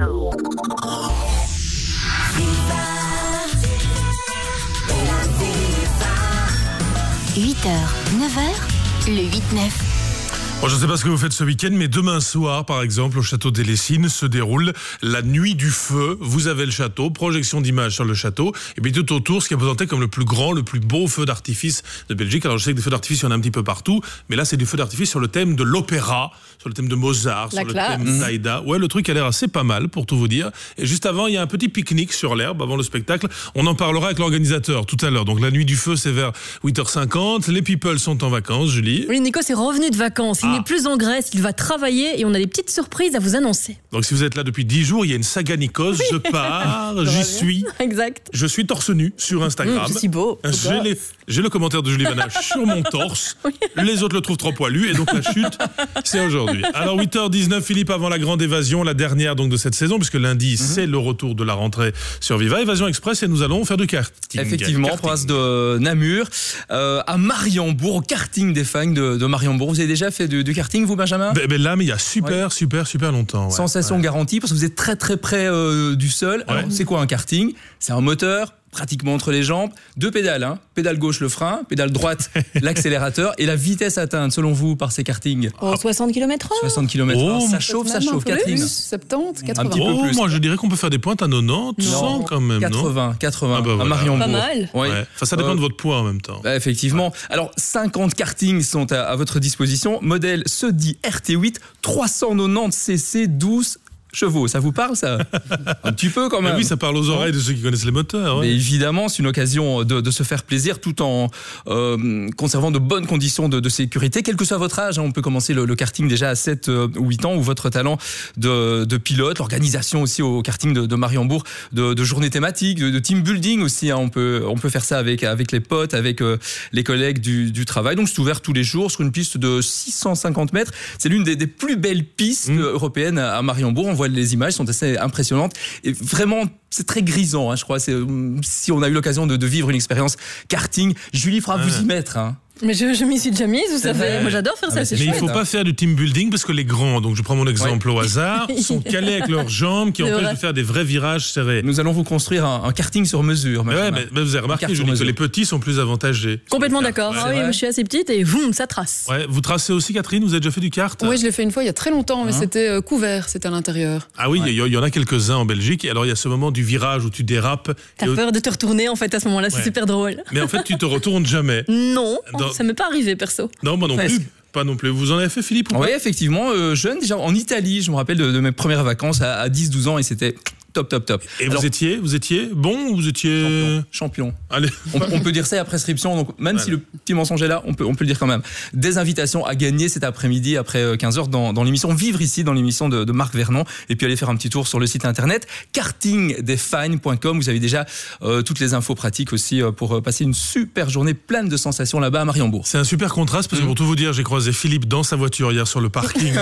Speaker 10: huit heures, neuf heures, le huit neuf.
Speaker 6: Bon, je ne sais pas ce que vous faites ce week-end, mais demain soir, par exemple, au château des Lessines, se déroule la nuit du feu. Vous avez le château, projection d'images sur le château, et puis tout autour, ce qui est présenté comme le plus grand, le plus beau feu d'artifice de Belgique. Alors je sais que des feux d'artifice, il y en a un petit peu partout, mais là, c'est des feux d'artifice sur le thème de l'opéra, sur le thème de Mozart,
Speaker 8: La
Speaker 6: sur
Speaker 8: classe.
Speaker 6: le thème d'Aïda. Ouais, le truc a l'air assez pas mal, pour tout vous dire. Et juste avant, il y a un petit pique-nique sur l'herbe, avant le spectacle. On en parlera avec l'organisateur tout à l'heure. Donc la nuit du feu, c'est vers huit heures cinquante. Les people sont en vacances, Julie.
Speaker 5: Oui, Nico c'est revenu de vacances. Il
Speaker 6: Ah.
Speaker 5: n'est plus en Grèce, il va travailler et on a des petites surprises à vous annoncer.
Speaker 6: Donc si vous êtes là depuis dix jours, il y a une saga Nikos, je pars, j'y suis.
Speaker 5: Exact.
Speaker 6: Je suis torse nu sur Instagram.
Speaker 5: Mmh, c'est si beau.
Speaker 6: J'ai, les- j'ai le commentaire de Julie Vanache sur mon torse. Les autres le trouvent trop poilu et donc la chute, c'est aujourd'hui. Alors huit heures dix-neuf, Philippe, avant la grande évasion, la dernière donc de cette saison, puisque lundi, c'est le retour de la rentrée sur Viva. Évasion Express et nous allons faire du karting.
Speaker 7: Effectivement,
Speaker 6: Karting.
Speaker 7: province de Namur, euh, à Mariembourg, au karting des fans de, de Mariembourg. Vous avez déjà fait du, du karting, vous, Benjamin?
Speaker 6: Ben, ben là, mais il y a super,
Speaker 7: Ouais.
Speaker 6: super, super longtemps. Ouais.
Speaker 7: Sensation
Speaker 6: Ouais.
Speaker 7: garantie, parce que vous êtes très très près euh, du sol. Alors, c'est quoi un karting? C'est un moteur pratiquement entre les jambes, deux pédales, hein. Pédale gauche le frein, pédale droite l'accélérateur, et la vitesse atteinte selon vous par ces kartings?
Speaker 5: Oh, soixante kilomètres heure.
Speaker 7: soixante kilomètres heure.
Speaker 6: Oh,
Speaker 7: ça chauffe, ça chauffe, Catherine.
Speaker 8: soixante-dix, quatre-vingts.
Speaker 7: Un petit peu
Speaker 6: Oh,
Speaker 7: plus.
Speaker 6: moi je dirais qu'on peut faire des pointes à quatre-vingts, cent quand même, non?
Speaker 7: quatre-vingts, quatre-vingts,
Speaker 6: Ah bah
Speaker 7: à
Speaker 6: voilà.
Speaker 7: Mariembourg.
Speaker 5: Pas mal.
Speaker 7: Ouais.
Speaker 6: Ouais. Enfin, ça dépend
Speaker 7: Euh,
Speaker 6: de votre poids en même temps.
Speaker 7: Bah, effectivement. Alors, cinquante kartings sont à, à votre disposition. Modèle Sodi R T huit, trois cent quatre-vingt-dix cc, douze chevaux. Ça vous parle, ça? Un petit peu, quand
Speaker 6: Mais
Speaker 7: même.
Speaker 6: oui, ça parle aux oreilles de ceux qui connaissent les moteurs. Ouais.
Speaker 7: Mais évidemment, c'est une occasion de, de se faire plaisir tout en euh, conservant de bonnes conditions de, de sécurité. Quel que soit votre âge, hein, on peut commencer le, le karting déjà à sept ou huit ans, ou votre talent de, de pilote, l'organisation aussi au karting de, de Mariembourg, de, de journées thématiques, de, de team building aussi. Hein, on, peut, on peut faire ça avec, avec les potes, avec euh, les collègues du, du travail. Donc c'est ouvert tous les jours sur une piste de six cent cinquante mètres. C'est l'une des, des plus belles pistes mmh. européennes à Mariembourg. On voit les images, sont assez impressionnantes. Et vraiment, c'est très grisant, hein, je crois. C'est, si on a eu l'occasion de, de vivre une expérience karting, Julie fera
Speaker 6: Ah.
Speaker 7: vous y mettre. Hein.
Speaker 5: Mais je, je m'y suis déjà mise, vous
Speaker 7: C'est
Speaker 5: savez.
Speaker 7: vrai.
Speaker 5: Moi j'adore faire
Speaker 7: Ah,
Speaker 5: ça,
Speaker 7: mais
Speaker 5: c'est
Speaker 6: Mais il
Speaker 5: chouette.
Speaker 6: ne faut pas faire du team building parce que les grands, donc je prends mon exemple au hasard, sont calés avec leurs jambes qui
Speaker 5: C'est
Speaker 6: empêchent
Speaker 5: vrai.
Speaker 6: de faire des vrais virages serrés.
Speaker 7: Nous allons vous construire un, un karting sur mesure.
Speaker 6: Mais, ouais,
Speaker 7: Benjamin.
Speaker 6: mais, mais vous avez
Speaker 7: Un
Speaker 6: remarqué,
Speaker 7: kart sur
Speaker 6: Julie, que
Speaker 7: mesure.
Speaker 6: les petits sont plus avantagés.
Speaker 5: Complètement d'accord.
Speaker 6: Ouais.
Speaker 5: Ah oui, moi je suis assez petite et boum, ça trace.
Speaker 6: Ouais, vous tracez aussi, Catherine? Vous avez déjà fait du kart?
Speaker 8: Oui, je l'ai fait une fois il y a très longtemps, mais
Speaker 6: Hein
Speaker 8: c'était euh, couvert, c'était à l'intérieur.
Speaker 6: Ah oui, il y, y en a quelques-uns en Belgique. Et alors, il y a ce moment du virage où tu dérapes.
Speaker 5: T'as
Speaker 6: et-
Speaker 5: peur de te retourner en fait à ce moment-là, c'est
Speaker 6: Ouais.
Speaker 5: super drôle.
Speaker 6: Mais en fait, tu te retournes jamais.
Speaker 5: Non,
Speaker 6: Dans-
Speaker 5: ça m'est pas arrivé perso.
Speaker 6: Non, moi non
Speaker 7: Presque.
Speaker 6: plus. Pas non plus. Vous en avez fait, Philippe, ou
Speaker 7: Oui,
Speaker 6: pas?
Speaker 7: effectivement, euh, jeune, déjà en Italie, je me rappelle de, de mes premières vacances à, à dix douze ans, et c'était top, top, top.
Speaker 6: Et
Speaker 7: Alors,
Speaker 6: vous étiez, vous étiez bon ou vous étiez...
Speaker 7: champion.
Speaker 6: Allez.
Speaker 7: On, on peut dire ça à prescription, donc même
Speaker 6: Voilà.
Speaker 7: si le petit mensonge est là, on peut, on peut le dire quand même. Des invitations à gagner cet après-midi, après quinze heures, dans, dans l'émission Vivre ici, dans l'émission de, de Marc Vernon. Et puis allez faire un petit tour sur le site internet karting des fans point com. Vous avez déjà euh, toutes les infos pratiques aussi euh, pour euh, passer une super journée pleine de sensations là-bas à Mariembourg.
Speaker 6: C'est un super contraste parce que pour tout vous dire, j'ai croisé Philippe dans sa voiture hier sur le parking.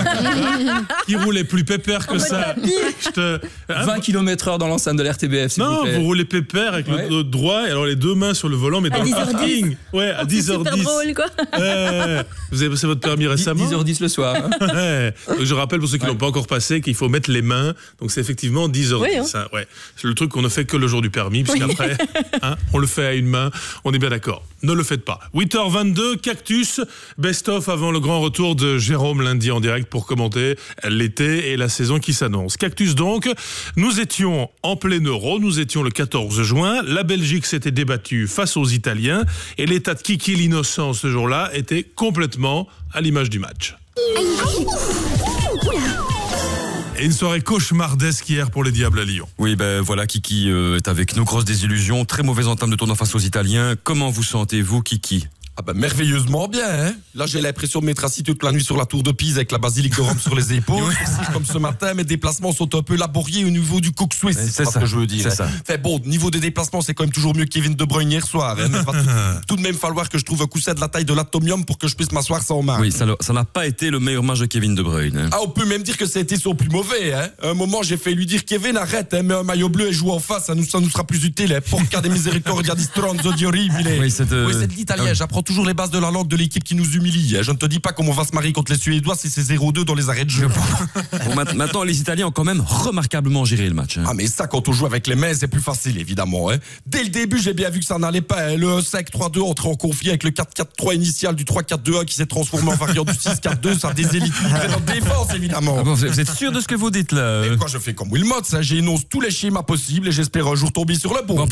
Speaker 6: qui roulait plus pépère que ça. Je te... Hein,
Speaker 7: vingt kilomètres heure dans l'enceinte de l'R T B F, s'il vous
Speaker 6: non,
Speaker 7: plaît.
Speaker 6: vous roulez pépère avec
Speaker 7: Ouais.
Speaker 6: le dos droit et alors les deux mains sur le volant, mais dans
Speaker 5: À
Speaker 6: le
Speaker 5: dix heures dix.
Speaker 6: parking. Ouais, à dix heures
Speaker 5: Super
Speaker 6: dix.
Speaker 5: drôle quoi.
Speaker 6: Ouais. Vous avez passé votre permis récemment?
Speaker 7: dix heures dix le soir. hein.
Speaker 6: Ouais. Donc, je rappelle pour ceux qui
Speaker 7: Ouais.
Speaker 6: l'ont pas encore passé qu'il faut mettre les mains. Donc c'est effectivement dix heures dix.
Speaker 5: Oui, hein.
Speaker 6: hein. Ouais. C'est le truc qu'on ne fait que le jour du permis, puisqu'après, hein, on le fait à une main. On est bien d'accord. Ne le faites pas. huit heures vingt-deux, Cactus, best-of avant le grand retour de Jérôme lundi en direct pour commenter l'été et la saison qui s'annonce. Cactus donc, nous étions en plein euro, nous étions le quatorze juin, la Belgique s'était débattue face aux Italiens et l'état de Kiki l'innocent ce jour-là était complètement à l'image du match. Et une soirée cauchemardesque hier pour les Diables à Lyon.
Speaker 14: Oui, ben voilà, Kiki euh, est avec nous, grosse désillusion, très mauvaise entame de tournoi face aux Italiens. Comment vous sentez-vous, Kiki ?
Speaker 15: Ah ben merveilleusement bien, hein. Là j'ai l'impression de m'être assis toute la nuit sur la tour de Pise avec la basilique de Rome sur les épaules. Comme ce matin, mes déplacements sont un peu laborieux au niveau du coq suisse, c'est ça ce que je veux dire.
Speaker 14: C'est
Speaker 15: hein.
Speaker 14: ça.
Speaker 15: Enfin bon, niveau des déplacements, c'est quand même toujours mieux que Kevin De Bruyne hier soir. Hein. Il va tout, tout de même falloir que je trouve un coussin de la taille de l'atomium pour que je puisse m'asseoir sans mal.
Speaker 14: Oui, ça, ça n'a pas été le meilleur match de Kevin De Bruyne. Hein.
Speaker 15: Ah, on peut même dire que ça a été son plus mauvais. Hein. À un moment, j'ai fait lui dire Kevin, arrête, hein, mets un maillot bleu et joue en face, ça nous, ça nous sera plus utile. Hein. Porca de misericordia di stronzo di orribile.
Speaker 14: Oui, c'est euh...
Speaker 15: oui, c'est de l'italien. Ah oui. J'apprends toujours les bases de la langue de l'équipe qui nous humilie. Je ne te dis pas comment on va se marier contre les Suédois si c'est zéro deux dans les arrêts de jeu.
Speaker 14: Bon, maintenant, les Italiens ont quand même remarquablement géré le match. Hein.
Speaker 15: Ah, mais ça, quand on joue avec les mains, c'est plus facile, évidemment. Hein. Dès le début, j'ai bien vu que ça n'allait pas. Hein. Le cinq trois deux entré en conflit avec le quatre quatre trois initial du trois quatre deux un qui s'est transformé en variant du six quatre deux. Ça déséquilibre notre défense, évidemment.
Speaker 14: Ah bon, vous êtes sûr de ce que vous dites, là?
Speaker 15: Et quoi, je fais comme Wilmot, ça. J'énonce tous les schémas possibles et j'espère un jour tomber sur le bon. bon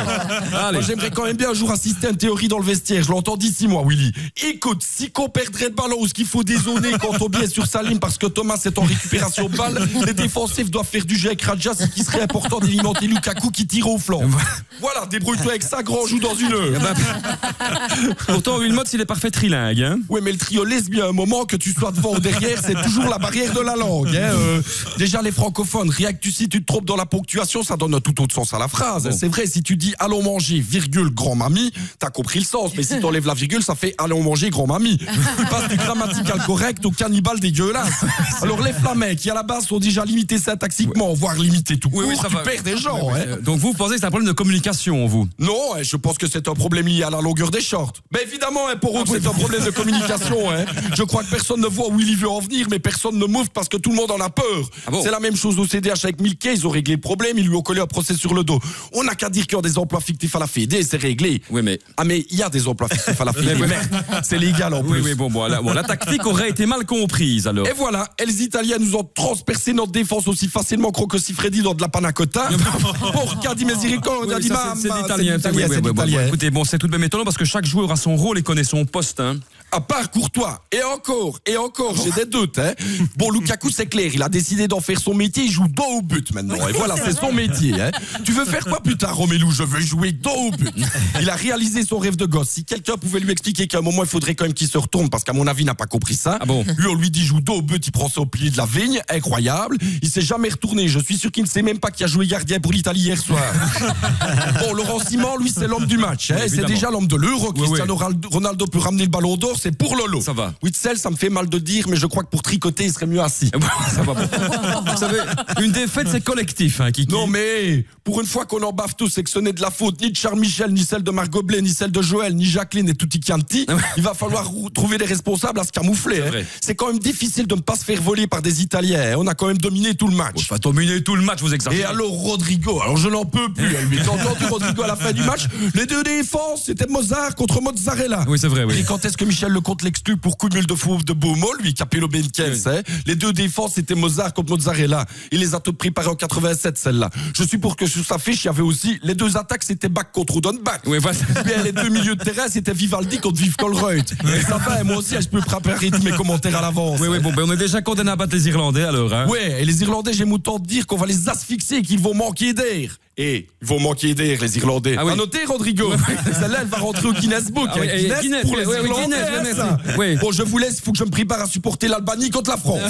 Speaker 15: bah, moi, j'aimerais quand même bien un jour assister à une théorie dans le vestiaire. Je l'entends d'ici, moi, Willy. Écoute, si qu'on perdrait de ballon ou ce qu'il faut dézoner quand on biais sur sa ligne parce que Thomas est en récupération de balle, les défensifs doivent faire du jeu avec Radja, ce qui serait important d'alimenter Lukaku qui tire au flanc. Voilà, débrouille-toi avec ça, grand, joue dans une heure.
Speaker 14: Pourtant, Wilmot, il est parfait trilingue. Hein.
Speaker 15: Oui, mais le trio lesbien, un moment que tu sois devant ou derrière, c'est toujours la barrière de la langue. Hein. Euh, déjà, les francophones, rien que tu, si tu te trompes dans la ponctuation, ça donne un tout autre sens à la phrase. Bon. C'est vrai, si tu dis allons manger, virgule, grand-mamie, t'as compris le sens. Mais si t'enlèves la virgule, ça fait allons manger, grand-mamie. Tu passes du grammatical correct au cannibale dégueulasse. Alors les Flamands qui à la base sont déjà limités syntaxiquement, ouais. voire limités tout court, oui, oui, ça tu va. perds des gens. Ouais, ouais.
Speaker 14: Hein. Donc vous pensez que c'est un problème de communication, vous?
Speaker 15: Non, hein, je pense que c'est un problème lié à la longueur des shorts. Mais évidemment, hein, pour eux, ah, c'est oui. un problème de communication. Hein. Je crois que personne ne voit où il veut en venir, mais personne ne mouffe parce que tout le monde en a peur. Ah bon? C'est la même chose au C D H avec Milquet, ils ont réglé le problème, ils lui ont collé un procès sur le dos. On n'a qu'à dire qu'il y a des emplois fictifs à la Fédé, c'est réglé.
Speaker 14: Oui, mais...
Speaker 15: Ah mais il y a des emplois fictifs à la Fédé, mais c'est légal en plus.
Speaker 14: Oui, oui, bon, bon, la, bon, la tactique aurait été mal comprise alors.
Speaker 15: Et voilà, et les Italiens nous ont transpercé notre défense aussi facilement que si Freddy dans de la panna cotta. Pour qu'a dit miséricorde,
Speaker 14: oui, c'est l'italien. C'est l'italien. Oui, oui, oui, oui. Écoutez, bon, c'est tout de même étonnant parce que chaque joueur a son rôle et connaît son poste. Hein.
Speaker 15: À part Courtois, et encore, et encore, j'ai des doutes. Hein. Bon, Lukaku, c'est clair, il a décidé d'en faire son métier, il joue dos au but maintenant. Et voilà, c'est son métier. Hein. Tu veux faire quoi plus tard, Romelu? Je veux jouer dos au but. Il a réalisé son rêve de gosse. Si quelqu'un pouvait lui expliquer qu'à un moment, il faudrait quand même qu'il se retourne, parce qu'à mon avis, il n'a pas compris ça.
Speaker 14: Ah bon?
Speaker 15: Lui, on lui dit joue dos au but, il prend ça au pilier de la vigne, incroyable. Il s'est jamais retourné. Je suis sûr qu'il ne sait même pas qui a joué gardien pour l'Italie hier soir. Bon, Laurent Simon, lui, c'est l'homme du match. Hein. Oui, c'est déjà l'homme de l'Euro. Oui, Cristiano oui. Ronaldo peut ramener le ballon d'or, c'est pour Lolo.
Speaker 14: Ça va.
Speaker 15: Witzel, ça me fait mal de dire, mais je crois que pour tricoter, il serait mieux assis.
Speaker 14: Ça va. Vous savez, une défaite, c'est collectif, hein, Kiki.
Speaker 15: Non, mais pour une fois qu'on en baffe tous et que ce n'est de la faute ni de Charles Michel, ni celle de Marc Goblet, ni celle de Joël, ni Jacqueline et Tutti Chianti, il va falloir trouver des responsables à se camoufler. Hein. C'est quand même difficile de ne pas se faire voler par des Italiens. Hein. On a quand même dominé tout le match.
Speaker 14: On va dominer tout le match, vous exagérez.
Speaker 15: Et alors Rodrigo, alors je n'en peux plus. Lui, j'ai entendu Rodrigo à la fin du match. Les deux défenses, c'était Mozart contre Mozzarella.
Speaker 14: Oui, c'est vrai. Oui.
Speaker 15: Et quand est-ce que Michel Lecomte l'exclut pour cumul de fou de Beaumont, lui, Capello Benquez, oui. hein. Les deux défenses, c'était Mozart contre Mozzarella. Il les a toutes préparées en quatre-vingt-sept, celle-là. Je suis pour que sur sa fiche, il y avait aussi les deux attaques, c'était Bach contre Odenbach.
Speaker 14: Oui, voilà.
Speaker 15: Puis les deux milieux de terrain, c'était Vivaldi contre Vive Colruyt. Et ça va, et moi aussi, je peux préparer tous mes commentaires à l'avance.
Speaker 14: Oui, oui, bon, ben on est déjà condamné à battre les Irlandais alors. Hein.
Speaker 15: Oui, et les Irlandais, j'aime autant dire qu'on va les asphyxier et qu'ils vont manquer d'air. Et ils vont manquer d'air, les Irlandais. Ah oui. À noter, Rodrigo. Celle-là, elle va rentrer au Guinness Book. Ah oui, Guinness, Guinness pour les oui, Irlandais. Guinness, hein, oui. Bon, je vous laisse, il faut que je me prépare à supporter l'Albanie contre la France.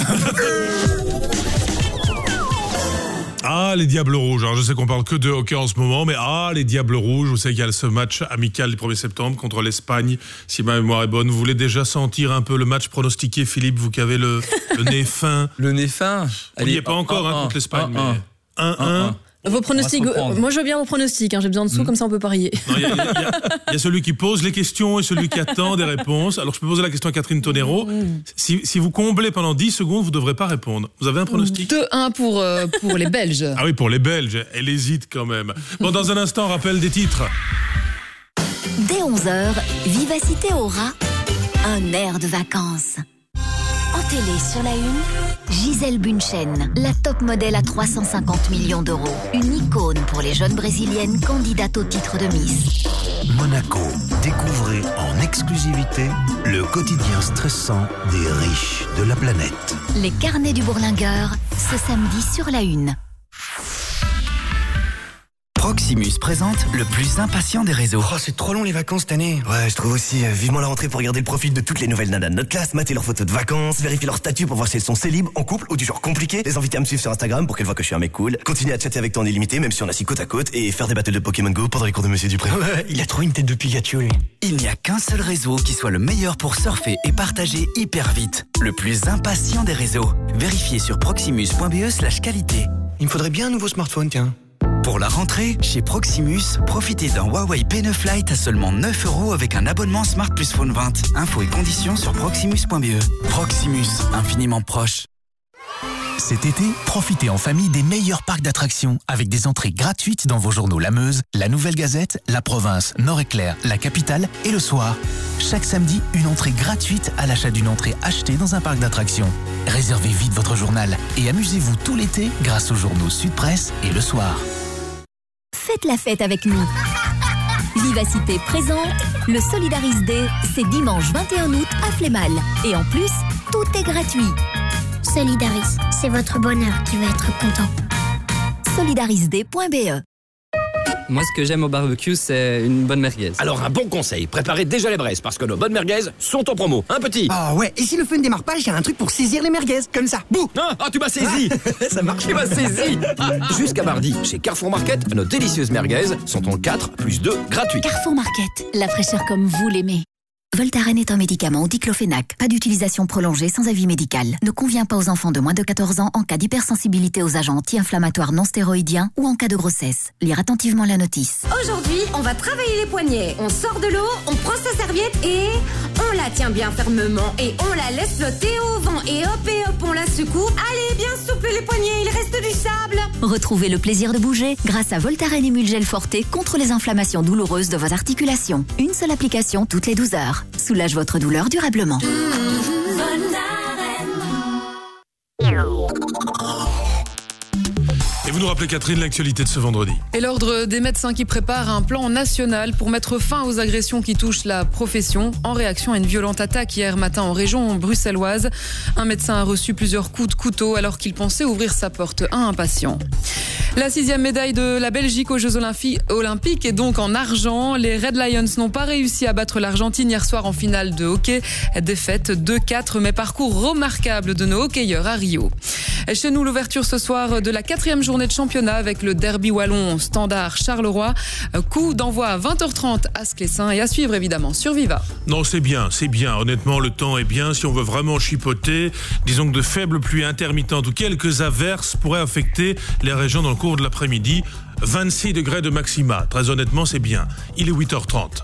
Speaker 6: Ah, les Diables Rouges. Alors, je sais qu'on parle que de hockey en ce moment, mais ah, les Diables Rouges. Vous savez qu'il y a ce match amical du premier septembre contre l'Espagne, si ma mémoire est bonne. Vous voulez déjà sentir un peu le match pronostiqué, Philippe, vous qui avez le, le nez fin?
Speaker 7: Le nez fin?
Speaker 6: On n'y est pas encore hein, contre l'Espagne, mais un un.
Speaker 5: Vos pronostics, moi je veux bien vos pronostics, hein, j'ai besoin de sous, mmh. comme ça on peut parier.
Speaker 6: Il y, y, y a celui qui pose les questions et celui qui attend des réponses. Alors je peux poser la question à Catherine Tonero. Mmh. Si, si vous comblez pendant dix secondes, vous ne devrez pas répondre. Vous avez un pronostic?
Speaker 5: deux un pour, euh, pour les Belges.
Speaker 6: Ah oui, pour les Belges. Elle hésite quand même. Bon, dans un instant, rappel des titres.
Speaker 10: Dès onze heures, Vivacité aura un air de vacances. En télé sur la une, Gisèle Bündchen, la top modèle à trois cent cinquante millions d'euros. Une icône pour les jeunes brésiliennes candidates au titre de Miss.
Speaker 9: Monaco, découvrez en exclusivité, le quotidien stressant des riches de la planète.
Speaker 10: Les carnets du bourlingueur, ce samedi sur la Une.
Speaker 16: Proximus présente le plus impatient des réseaux.
Speaker 18: Oh, c'est trop long les vacances cette année. Ouais, je trouve aussi. Euh, vivement la rentrée pour regarder le profil de toutes les nouvelles nanas de notre classe, mater leurs photos de vacances, vérifier leur statut pour voir si elles sont célibes, en couple ou du genre compliqué, les inviter à me suivre sur Instagram pour qu'elles voient que je suis un mec cool, continuer à chatter avec toi en illimité même si on est assis côte à côte et faire des battles de Pokémon Go pendant les cours de Monsieur Dupré. Ouais, il a trop une tête de Pikachu lui.
Speaker 16: Il n'y a qu'un seul réseau qui soit le meilleur pour surfer et partager hyper vite. Le plus impatient des réseaux. Vérifiez sur proximus.be slash qualité.
Speaker 18: Il me faudrait bien un nouveau smartphone, tiens.
Speaker 16: Pour la rentrée, chez Proximus, profitez d'un Huawei P neuf Lite à seulement neuf euros avec un abonnement Smart Plus Phone vingt. Infos et conditions sur proximus.be. Proximus, infiniment proche.
Speaker 19: Cet été, profitez en famille des meilleurs parcs d'attractions avec des entrées gratuites dans vos journaux La Meuse, La Nouvelle Gazette, La Province, Nord-Éclair, La Capitale et Le Soir. Chaque samedi, une entrée gratuite à l'achat d'une entrée achetée dans un parc d'attractions. Réservez vite votre journal et amusez-vous tout l'été grâce aux journaux Sud Presse et Le Soir.
Speaker 10: Faites la fête avec nous. Vivacité présente le Solidaris Day, c'est dimanche vingt et un août à Flémal. Et en plus, tout est gratuit.
Speaker 20: Solidaris, c'est votre bonheur qui va être content.
Speaker 10: solidarisday point b e.
Speaker 21: Moi, ce que j'aime au barbecue, c'est une bonne merguez.
Speaker 22: Alors, un bon conseil, préparez déjà les braises, parce que nos bonnes merguez sont en promo. Un petit.
Speaker 20: Ah ouais, et si le feu ne démarre pas, j'ai un truc pour saisir les merguez, comme ça. Bouh.
Speaker 22: Ah, ah tu m'as saisi.
Speaker 20: Ça marche.
Speaker 22: Tu m'as saisi. Jusqu'à mardi, chez Carrefour Market, nos délicieuses merguez sont en quatre plus deux gratuits.
Speaker 10: Carrefour Market, la fraîcheur comme vous l'aimez. Voltaren est un médicament au diclofénac. Pas d'utilisation prolongée sans avis médical. Ne convient pas aux enfants de moins de quatorze ans en cas d'hypersensibilité aux agents anti-inflammatoires non stéroïdiens ou en cas de grossesse. Lire attentivement la notice.
Speaker 23: Aujourd'hui, on va travailler les poignets. On sort de l'eau, on prend sa serviette et on la tient bien fermement et on la laisse flotter au vent. Et hop et hop, on la secoue. Allez, bien souple les poignets, il reste du sable.
Speaker 10: Retrouvez le plaisir de bouger grâce à Voltaren Emulgel Forte contre les inflammations douloureuses de vos articulations. Une seule application toutes les douze heures. Soulage votre douleur durablement.
Speaker 6: Et vous nous rappelez, Catherine, l'actualité de ce vendredi.
Speaker 8: Et l'Ordre des médecins qui prépare un plan national pour mettre fin aux agressions qui touchent la profession en réaction à une violente attaque hier matin en région bruxelloise. Un médecin a reçu plusieurs coups de couteau alors qu'il pensait ouvrir sa porte à un patient. La sixième médaille de la Belgique aux Jeux Olympiques est donc en argent. Les Red Lions n'ont pas réussi à battre l'Argentine hier soir en finale de hockey. Défaite deux quatre, mais parcours remarquable de nos hockeyeurs à Rio. Et chez nous, l'ouverture ce soir de la quatrième journée de championnat avec le derby wallon Standard Charleroi. Coup d'envoi à vingt heures trente à Sclessin et à suivre évidemment sur Viva.
Speaker 6: Non, c'est bien, c'est bien. Honnêtement, le temps est bien. Si on veut vraiment chipoter, disons que de faibles pluies intermittentes ou quelques averses pourraient affecter les régions dans le cours de l'après-midi. vingt-six degrés de maxima. Très honnêtement, c'est bien. Il est huit heures trente.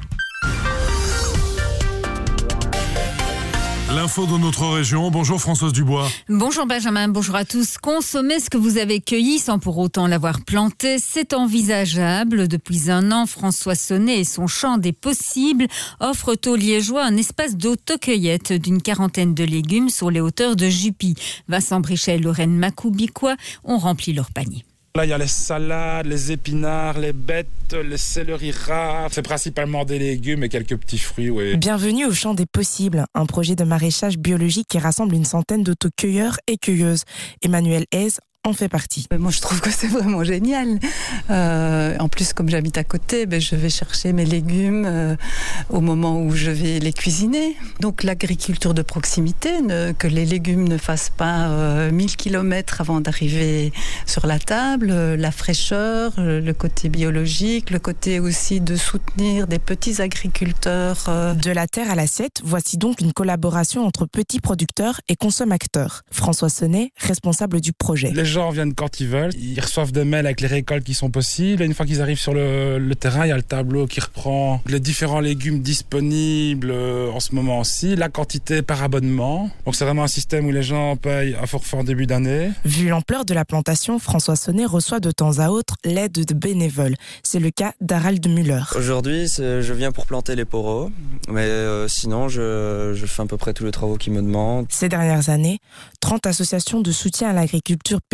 Speaker 6: L'info de notre région. Bonjour Françoise Dubois.
Speaker 28: Bonjour Benjamin, bonjour à tous. Consommer ce que vous avez cueilli sans pour autant l'avoir planté, c'est envisageable. Depuis un an, François Sonnet et son champ des possibles offrent aux Liégeois un espace d'autocueillette d'une quarantaine de légumes sur les hauteurs de Jupy. Vincent Brichet et Lorraine Macou-Bicois ont rempli leur panier.
Speaker 29: Là, il y a les salades, les épinards, les bêtes, les céleris rares. C'est principalement des légumes et quelques petits fruits, oui.
Speaker 30: Bienvenue au Champ des Possibles, un projet de maraîchage biologique qui rassemble une centaine d'autocueilleurs et cueilleuses. Emmanuel Hez en fait partie.
Speaker 31: Moi, je trouve que c'est vraiment génial. Euh, en plus, comme j'habite à côté, ben, je vais chercher mes légumes euh, au moment où je vais les cuisiner. Donc, l'agriculture de proximité, ne, que les légumes ne fassent pas euh, mille kilomètres avant d'arriver sur la table, euh, la fraîcheur, euh, le côté biologique, le côté aussi de soutenir des petits agriculteurs. Euh.
Speaker 30: De la terre à l'assiette, voici donc une collaboration entre petits producteurs et consommateurs. François Sonnet, responsable du projet.
Speaker 29: Les gens viennent quand ils veulent, ils reçoivent des mails avec les récoltes qui sont possibles. Et une fois qu'ils arrivent sur le, le terrain, il y a le tableau qui reprend les différents légumes disponibles en ce moment-ci, la quantité par abonnement. Donc c'est vraiment un système où les gens payent un forfait en début d'année.
Speaker 30: Vu l'ampleur de la plantation, François Sonnet reçoit de temps à autre l'aide de bénévoles. C'est le cas d'Harald Müller.
Speaker 32: Aujourd'hui, je viens pour planter les poros, mais euh, sinon je, je fais à peu près tous les travaux qu'ils me demandent.
Speaker 30: Ces dernières années, trente associations de soutien à l'agriculture paysanne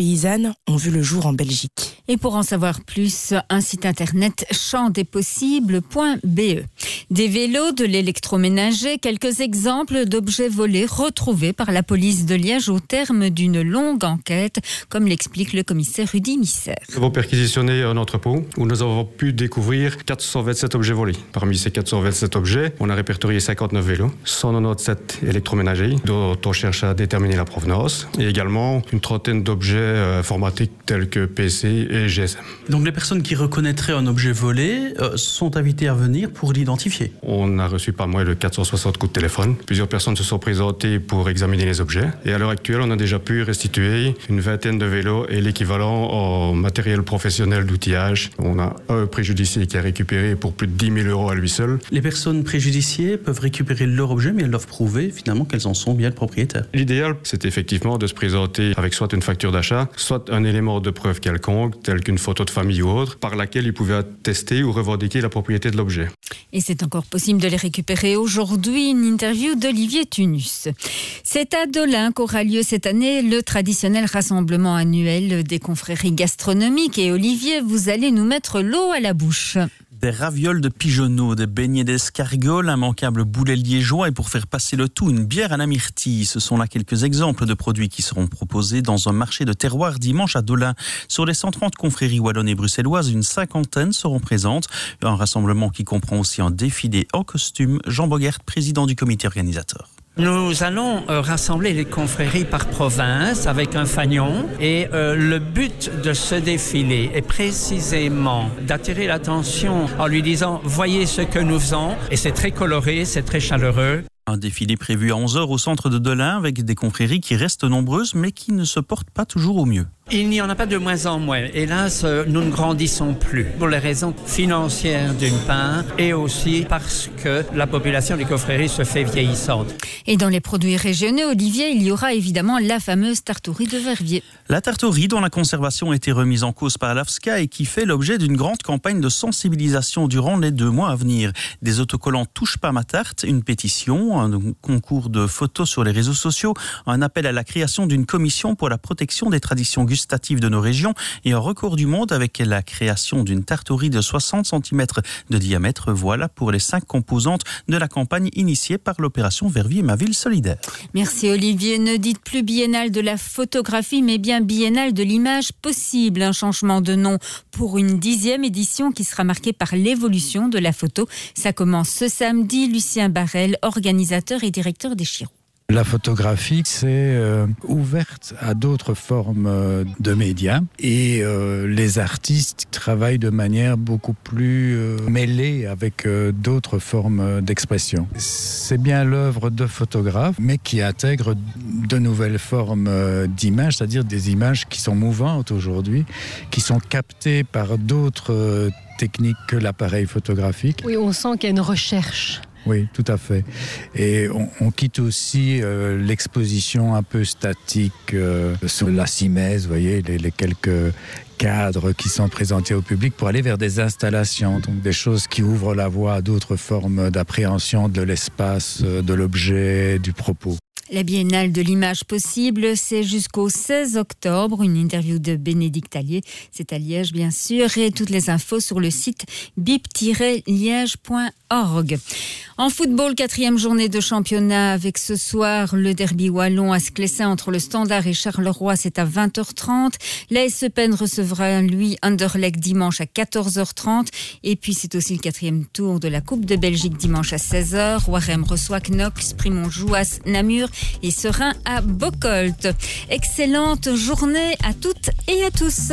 Speaker 30: paysannes ont vu le jour en Belgique.
Speaker 28: Et pour en savoir plus, un site internet champ des possibles point b e. Des vélos, de l'électroménager, quelques exemples d'objets volés retrouvés par la police de Liège au terme d'une longue enquête, comme l'explique le commissaire Rudy Misser.
Speaker 1: Nous avons perquisitionné un entrepôt où nous avons pu découvrir quatre cent vingt-sept objets volés. Parmi ces quatre cent vingt-sept objets, on a répertorié cinquante-neuf vélos, cent quatre-vingt-dix-sept électroménagers dont on cherche à déterminer la provenance et également une trentaine d'objets informatiques tels que P C et G S M.
Speaker 2: Donc les personnes qui reconnaîtraient un objet volé euh, sont invitées à venir pour l'identifier.
Speaker 1: On a reçu pas moins de quatre cent soixante coups de téléphone. Plusieurs personnes se sont présentées pour examiner les objets et à l'heure actuelle, on a déjà pu restituer une vingtaine de vélos et l'équivalent en matériel professionnel d'outillage. On a un préjudicié qui a récupéré pour plus de dix mille euros à lui seul.
Speaker 2: Les personnes préjudiciées peuvent récupérer leur objet, mais elles doivent prouver finalement qu'elles en sont bien le propriétaire.
Speaker 1: L'idéal, c'est effectivement de se présenter avec soit une facture d'achat, soit un élément de preuve quelconque, tel qu'une photo de famille ou autre, par laquelle ils pouvaient attester ou revendiquer la propriété de l'objet.
Speaker 28: Et c'est encore possible de les récupérer aujourd'hui. Une interview d'Olivier Tunus. C'est à Dolin qu'aura lieu cette année le traditionnel rassemblement annuel des confréries gastronomiques. Et Olivier, vous allez nous mettre l'eau à la bouche.
Speaker 3: Des ravioles de pigeonneaux, des beignets d'escargot, l'immanquable boulet liégeois et pour faire passer le tout, une bière à la myrtille. Ce sont là quelques exemples de produits qui seront proposés dans un marché de terroir dimanche à Dolin. Sur les cent trente confréries wallonnes et bruxelloises, une cinquantaine seront présentes. Un rassemblement qui comprend aussi un défilé en costume. Jean Bogert, président du comité organisateur.
Speaker 4: Nous allons euh, rassembler les confréries par province avec un fanion et euh, le but de ce défilé est précisément d'attirer l'attention en lui disant « Voyez ce que nous faisons » et c'est très coloré, c'est très chaleureux.
Speaker 3: Un défilé prévu à onze heures au centre de Dolin avec des confréries qui restent nombreuses mais qui ne se portent pas toujours au mieux.
Speaker 4: Il n'y en a pas de moins en moins. Hélas, nous ne grandissons plus pour les raisons financières d'une part et aussi parce que la population des confréries se fait vieillissante.
Speaker 28: Et dans les produits régionaux, Olivier, il y aura évidemment la fameuse tartaurie de Verviers.
Speaker 3: La tartaurie dont la conservation a été remise en cause par l'A F S C A et qui fait l'objet d'une grande campagne de sensibilisation durant les deux mois à venir. Des autocollants « Touche pas ma tarte », une pétition, un concours de photos sur les réseaux sociaux, un appel à la création d'une commission pour la protection des traditions gustatives de nos régions et un record du monde avec la création d'une tartaurie de soixante centimètres de diamètre. Voilà pour les cinq composantes de la campagne initiée par l'opération Verviers ma ville solidaire.
Speaker 28: Merci Olivier. Ne dites plus biennale de la photographie mais bien biennale de l'image possible. Un changement de nom pour une dixième édition qui sera marquée par l'évolution de la photo. Ça commence ce samedi. Lucien Barrel, organisateur et directeur des Chirons.
Speaker 11: La photographie, c'est euh, ouverte à d'autres formes euh, de médias et euh, les artistes travaillent de manière beaucoup plus euh, mêlée avec euh, d'autres formes d'expression. C'est bien l'œuvre de photographes, mais qui intègre de nouvelles formes euh, d'images, c'est-à-dire des images qui sont mouvantes aujourd'hui, qui sont captées par d'autres euh, techniques que l'appareil photographique.
Speaker 12: Oui, on sent qu'il y a une recherche.
Speaker 11: Oui, tout à fait. Et on, on quitte aussi euh, l'exposition un peu statique euh, sur la simèse, vous voyez, les, les quelques cadres qui sont présentés au public pour aller vers des installations, donc des choses qui ouvrent la voie à d'autres formes d'appréhension de l'espace, de l'objet, du propos.
Speaker 28: La Biennale de l'image possible, c'est jusqu'au seize octobre. Une interview de Bénédicte Allier, c'est à Liège bien sûr, et toutes les infos sur le site bip tiret liège point org. En football, quatrième journée de championnat avec ce soir le derby wallon à Sclessin entre le Standard et Charleroi, c'est à vingt heures trente. L'A S Pen recevra lui Anderlecht dimanche à quatorze heures trente. Et puis c'est aussi le quatrième tour de la Coupe de Belgique dimanche à seize heures. Warem reçoit Knox, Primon Jouas, Namur et Serein à Bocholt. Excellente journée à toutes et à tous.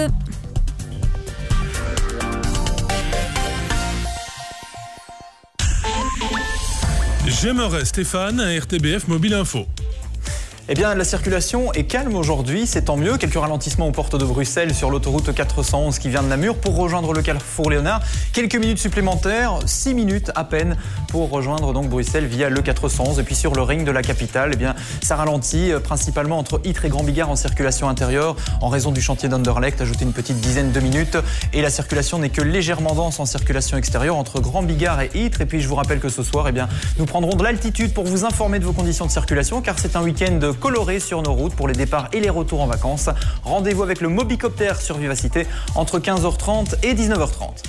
Speaker 6: J'aimerais Stéphane à R T B F Mobile Info.
Speaker 13: Eh bien, la circulation est calme aujourd'hui, c'est tant mieux. Quelques ralentissements aux portes de Bruxelles sur l'autoroute quatre cent onze qui vient de Namur pour rejoindre le carrefour Léonard. Quelques minutes supplémentaires, six minutes à peine pour rejoindre donc Bruxelles via le quatre cent onze. Et puis sur le ring de la capitale, eh bien, ça ralentit principalement entre Ytre et Grand Bigard en circulation intérieure en raison du chantier d'Anderlecht. Ajoutez une petite dizaine de minutes et la circulation n'est que légèrement dense en circulation extérieure entre Grand Bigard et Ytre. Et puis je vous rappelle que ce soir, eh bien, nous prendrons de l'altitude pour vous informer de vos conditions de circulation car c'est un week-end colorés sur nos routes pour les départs et les retours en vacances. Rendez-vous avec le Mobicopter sur Vivacité entre quinze heures trente et dix-neuf heures trente.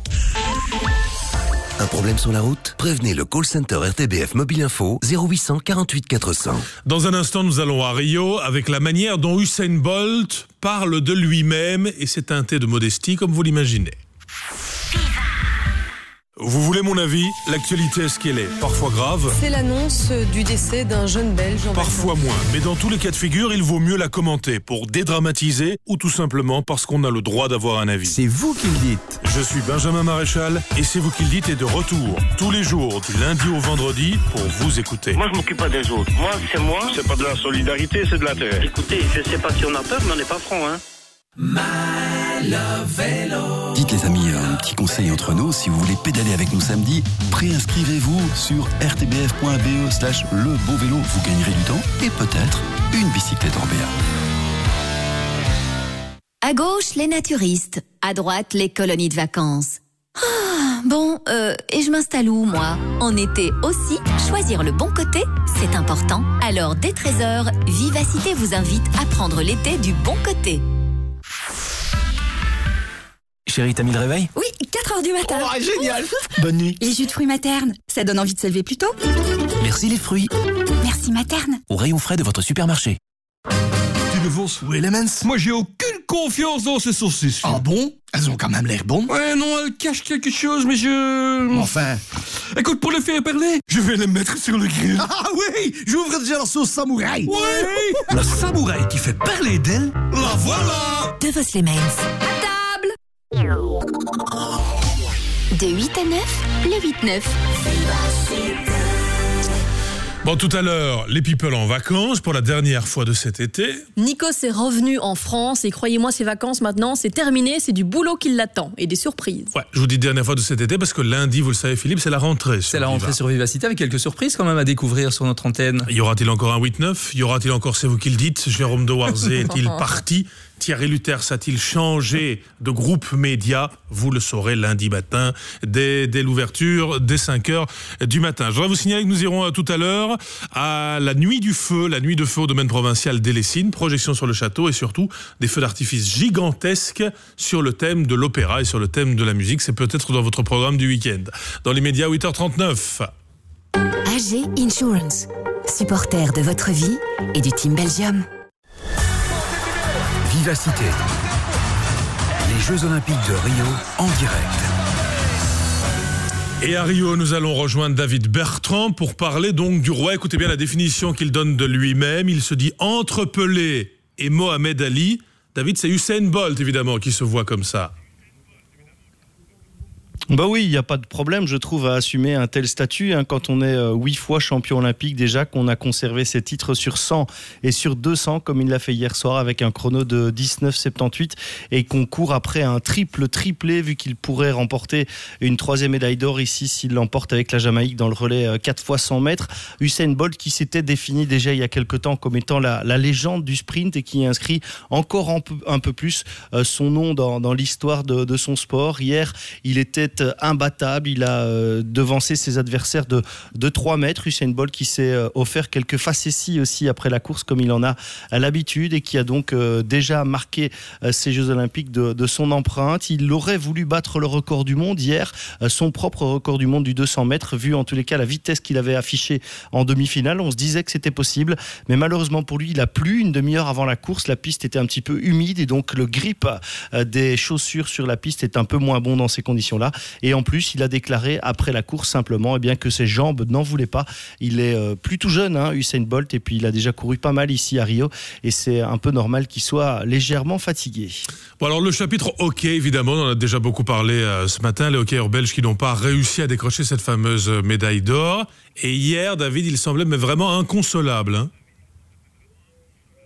Speaker 5: Un problème sur la route? Prévenez le call center R T B F Mobile Info zéro huit cent quarante-huit quatre cents.
Speaker 6: Dans un instant, nous allons à Rio avec la manière dont Usain Bolt parle de lui-même et c'est teinté de modestie comme vous l'imaginez. Vous voulez mon avis? L'actualité, est-ce qu'elle est? Parfois grave.
Speaker 12: C'est l'annonce du décès d'un jeune Belge.
Speaker 6: Parfois moins. Mais dans tous les cas de figure, il vaut mieux la commenter pour dédramatiser ou tout simplement parce qu'on a le droit d'avoir un avis.
Speaker 5: C'est vous qui le dites.
Speaker 6: Je suis Benjamin Maréchal et C'est vous qui le dites est de retour tous les jours du lundi au vendredi pour vous écouter.
Speaker 7: Moi, je m'occupe pas des autres. Moi, c'est moi. C'est pas de la solidarité, c'est de l'intérêt. Écoutez, je sais pas si on a peur, mais on n'est pas franc, hein.
Speaker 9: My Love Vélo. Dites les amis, un petit conseil entre nous, si vous voulez pédaler avec nous samedi, préinscrivez-vous sur r t b f point b e slash le beau vélo, vous gagnerez du temps et peut-être une bicyclette Orbea.
Speaker 10: À gauche, les naturistes, à droite, les colonies de vacances. Ah, bon, euh, et je m'installe où, moi? En été aussi, choisir le bon côté, c'est important. Alors, dès treize heures, Vivacité vous invite à prendre l'été du bon côté.
Speaker 22: Chérie, t'as mis le réveil?
Speaker 14: Oui, quatre heures du matin.
Speaker 22: Oh, génial. Bonne nuit.
Speaker 14: Les jus de fruits maternes, ça donne envie de se lever plus tôt.
Speaker 22: Merci les fruits.
Speaker 14: Merci materne.
Speaker 22: Au rayon frais de votre supermarché.
Speaker 15: Tu divorces? Oui, Elements. Moi, j'ai aucune confiance dans ces saucisses. Ah bon? Elles ont quand même l'air bonnes. Ouais, non, elles cachent quelque chose, mais je... Enfin... Écoute, pour les faire parler, je vais les mettre sur le grill. Ah oui! J'ouvre déjà la sauce samouraï. Oui!
Speaker 9: La samouraï qui fait parler d'elle.
Speaker 15: La voilà!
Speaker 10: De vos Elements. À table! De huit à neuf, le huit neuf.
Speaker 6: Bon, tout à l'heure, les people en vacances pour la dernière fois de cet été.
Speaker 16: Nikos est revenu en France et croyez-moi, ses vacances maintenant, c'est terminé, c'est du boulot qui l'attend et des surprises.
Speaker 6: Ouais, je vous dis dernière fois de cet été parce que lundi, vous le savez Philippe, c'est la rentrée.
Speaker 22: C'est la rentrée sur Vivacité avec quelques surprises quand même à découvrir sur notre antenne.
Speaker 6: Y aura-t-il encore un huit neuf? Y aura-t-il encore C'est vous qui le dites? Jérôme de Warzé est-il parti? Thierry Luters a-t-il changé de groupe média? Vous le saurez lundi matin, dès, dès l'ouverture, dès cinq heures du matin. Je voudrais vous signaler que nous irons tout à l'heure à la nuit du feu, la nuit de feu au domaine provincial d'Élessines, projection sur le château et surtout des feux d'artifice gigantesques sur le thème de l'opéra et sur le thème de la musique. C'est peut-être dans votre programme du week-end. Dans les médias, huit heures trente-neuf.
Speaker 10: A G Insurance, supporter de votre vie et du Team Belgium.
Speaker 9: Vivacité. Les Jeux Olympiques de Rio en direct.
Speaker 6: Et à Rio, nous allons rejoindre David Bertrand pour parler donc du roi. Écoutez bien la définition qu'il donne de lui-même. Il se dit entre Pelé et Mohamed Ali. David, c'est Usain Bolt évidemment qui se voit comme ça.
Speaker 17: Bah oui, il n'y a pas de problème, je trouve, à assumer un tel statut. Hein, quand on est euh, huit fois champion olympique, déjà qu'on a conservé ses titres sur cent et sur deux cents, comme il l'a fait hier soir avec un chrono de dix-neuf soixante-dix-huit, et qu'on court après un triple triplé, vu qu'il pourrait remporter une troisième médaille d'or ici s'il l'emporte avec la Jamaïque dans le relais euh, quatre fois cent mètres. Usain Bolt qui s'était défini déjà il y a quelque temps comme étant la, la légende du sprint et qui inscrit encore un peu, un peu plus euh, son nom dans, dans l'histoire de, de son sport. Hier, il était imbattable, il a euh, devancé ses adversaires de, de trois mètres. Usain Bolt qui s'est euh, offert quelques facéties aussi après la course comme il en a à l'habitude et qui a donc euh, déjà marqué euh, ces Jeux Olympiques de, de son empreinte. Il aurait voulu battre le record du monde hier, euh, son propre record du monde du deux cents mètres, vu en tous les cas la vitesse qu'il avait affichée en demi-finale. On se disait que c'était possible, mais malheureusement pour lui, il a plu une demi-heure avant la course. La piste était un petit peu humide et donc le grip euh, des chaussures sur la piste est un peu moins bon dans ces conditions-là. Et en plus, il a déclaré après la course simplement eh bien, que ses jambes n'en voulaient pas. Il est euh, plutôt jeune, hein, Usain Bolt, et puis il a déjà couru pas mal ici à Rio. Et c'est un peu normal qu'il soit légèrement fatigué.
Speaker 6: Bon, alors le chapitre hockey, évidemment, on en a déjà beaucoup parlé euh, ce matin. Les hockeyeurs belges qui n'ont pas réussi à décrocher cette fameuse médaille d'or. Et hier, David, il semblait mais vraiment inconsolable. Hein.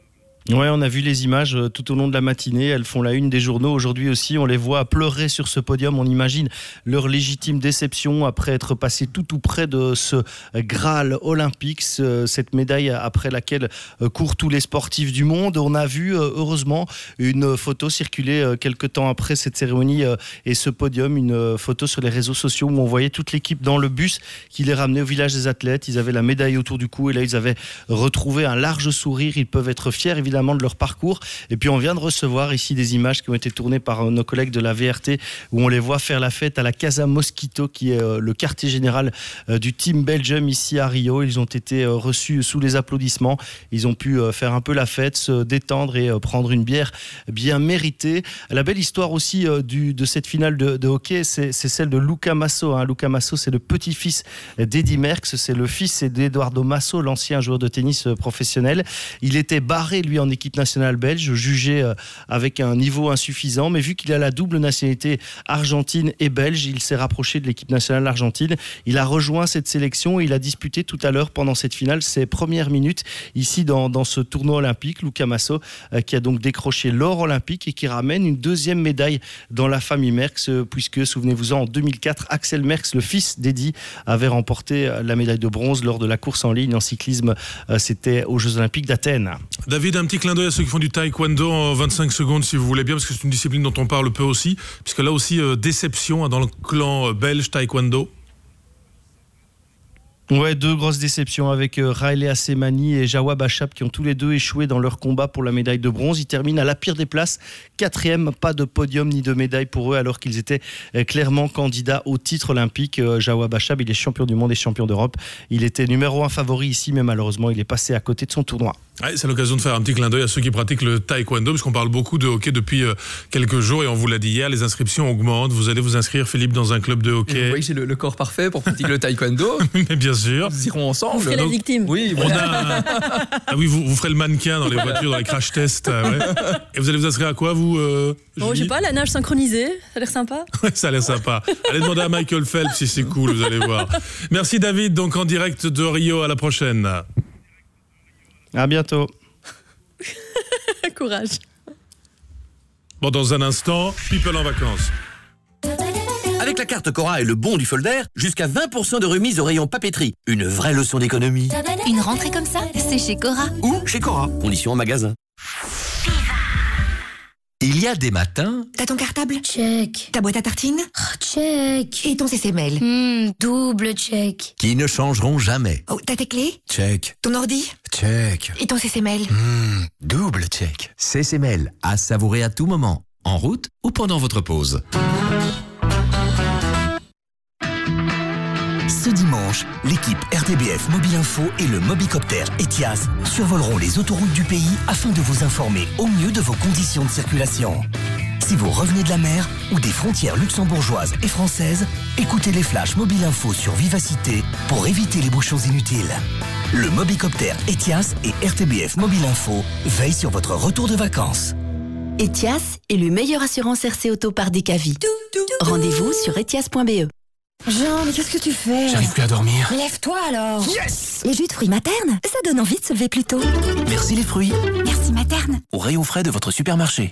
Speaker 17: Ouais, on a vu les images tout au long de la matinée. Elles font la une des journaux. Aujourd'hui aussi, on les voit pleurer sur ce podium. On imagine leur légitime déception après être passé tout tout près de ce Graal olympique, cette médaille après laquelle courent tous les sportifs du monde. On a vu, heureusement, une photo circuler quelques temps après cette cérémonie et ce podium, une photo sur les réseaux sociaux où on voyait toute l'équipe dans le bus qui les ramenait au village des athlètes. Ils avaient la médaille autour du cou et là, ils avaient retrouvé un large sourire. Ils peuvent être fiers, évidemment, de leur parcours. Et puis on vient de recevoir ici des images qui ont été tournées par nos collègues de la V R T où on les voit faire la fête à la Casa Mosquito qui est le quartier général du Team Belgium ici à Rio. Ils ont été reçus sous les applaudissements. Ils ont pu faire un peu la fête, se détendre et prendre une bière bien méritée. La belle histoire aussi du, de cette finale de, de hockey, c'est, c'est celle de Luca Masso. Hein. Luca Masso, c'est le petit-fils d'Eddy Merckx. C'est le fils d'Eduardo Masso, l'ancien joueur de tennis professionnel. Il était barré, lui, en équipe nationale belge, jugé avec un niveau insuffisant, mais vu qu'il a la double nationalité argentine et belge, il s'est rapproché de l'équipe nationale argentine. Il a rejoint cette sélection et il a disputé tout à l'heure pendant cette finale ses premières minutes ici dans, dans ce tournoi olympique. Luca Masso euh, qui a donc décroché l'or olympique et qui ramène une deuxième médaille dans la famille Merckx, euh, puisque souvenez-vous-en, en deux mille quatre, Axel Merckx, le fils d'Eddy, avait remporté la médaille de bronze lors de la course en ligne en cyclisme. Euh, c'était aux Jeux olympiques d'Athènes.
Speaker 6: David, un petit clin d'œil à ceux qui font du taekwondo en vingt-cinq secondes si vous voulez bien, parce que c'est une discipline dont on parle peu aussi, puisque là aussi euh, déception hein, dans le clan euh, belge taekwondo.
Speaker 17: Ouais, deux grosses déceptions avec euh, Riley Assemani et Jawad Bachab qui ont tous les deux échoué dans leur combat pour la médaille de bronze. Ils terminent à la pire des places, quatrième, pas de podium ni de médaille pour eux alors qu'ils étaient euh, clairement candidats au titre olympique. Euh, Jawad Bachab, il est champion du monde et champion d'Europe. Il était numéro un favori ici, mais malheureusement, il est passé à côté de son tournoi.
Speaker 6: Ouais, c'est l'occasion de faire un petit clin d'œil à ceux qui pratiquent le taekwondo, puisqu'on parle beaucoup de hockey depuis euh, quelques jours et on vous l'a dit hier, les inscriptions augmentent. Vous allez vous inscrire, Philippe, dans un club de hockey.
Speaker 8: Vous voyez que j'ai le, le corps parfait pour pratiquer le taekwondo.
Speaker 6: Mais bien sûr.
Speaker 8: Nous irons ensemble.
Speaker 16: Vous ferez la victime.
Speaker 8: Oui, voilà.
Speaker 6: On a... Ah oui, vous, vous ferez le mannequin dans les voitures, dans les crash tests. Euh, ouais. Et vous allez vous inscrire à quoi, vous euh,
Speaker 16: Oh, je sais pas, la nage synchronisée, ça a l'air sympa.
Speaker 6: Ouais, ça a l'air sympa. Allez demander à Michael Phelps si c'est cool, vous allez voir. Merci David, donc en direct de Rio, à la prochaine.
Speaker 17: À bientôt.
Speaker 16: Courage.
Speaker 6: Bon, dans un instant, People en vacances.
Speaker 18: Avec la carte Cora et le bon du Folder, jusqu'à vingt pour cent de remise au rayon papeterie. Une vraie leçon d'économie.
Speaker 14: Une rentrée comme ça, c'est chez Cora.
Speaker 18: Ou chez Cora. Conditions en magasin.
Speaker 22: Il y a des matins...
Speaker 14: T'as ton cartable?
Speaker 10: Check.
Speaker 14: Ta boîte à tartines?
Speaker 10: Oh, check.
Speaker 14: Et ton C C Mail?
Speaker 10: Hmm, double check.
Speaker 22: qui ne changeront jamais.
Speaker 14: Oh, t'as tes clés?
Speaker 22: Check.
Speaker 14: Ton ordi?
Speaker 22: Check.
Speaker 14: Et ton C C Mail?
Speaker 22: Mmh, double check. C C Mail, à savourer à tout moment, en route ou pendant votre pause.
Speaker 19: Ce dimanche, l'équipe R T B F Mobile Info et le Mobicopter Etias survoleront les autoroutes du pays afin de vous informer au mieux de vos conditions de circulation. Si vous revenez de la mer ou des frontières luxembourgeoises et françaises, écoutez les flashs Mobile Info sur Vivacité pour éviter les bouchons inutiles. Le Mobicopter Etias et R T B F Mobile Info veillent sur votre retour de vacances.
Speaker 20: Etias est le meilleur assurance R C Auto par Decavi. Rendez-vous sur etias point b e.
Speaker 14: Jean, mais qu'est-ce que tu fais?
Speaker 15: J'arrive plus à dormir.
Speaker 14: Lève-toi alors.
Speaker 15: Yes!
Speaker 14: Les jus de fruits Materne, ça donne envie de se lever plus tôt.
Speaker 15: Merci les fruits.
Speaker 14: Merci Materne.
Speaker 15: Au rayon frais de votre supermarché.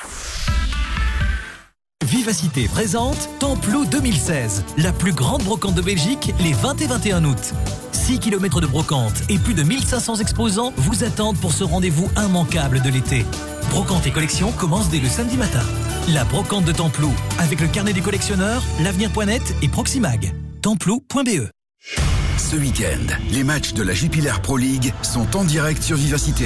Speaker 21: Vivacité présente Templou deux mille seize, la plus grande brocante de Belgique, les vingt et vingt et un août. six kilomètres de brocante et plus de mille cinq cents exposants vous attendent pour ce rendez-vous immanquable de l'été. Brocante et collection commencent dès le samedi matin. La brocante de Templou, avec le carnet des collectionneurs, l'avenir point net et Proximag. templou point b e.
Speaker 9: Ce week-end, les matchs de la Jupiler Pro League sont en direct sur Vivacité.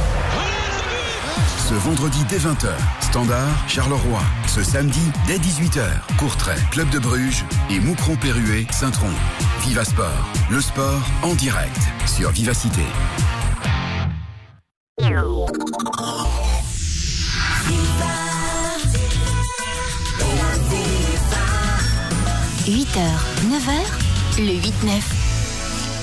Speaker 9: Ce vendredi dès vingt heures, Standard, Charleroi. Ce samedi dès dix-huit heures, Courtrai, Club de Bruges et Moucron-Perruet, Saint-Tron. Viva Sport, le sport en direct sur Vivacité.
Speaker 10: huit heures, neuf heures, le huit neuf.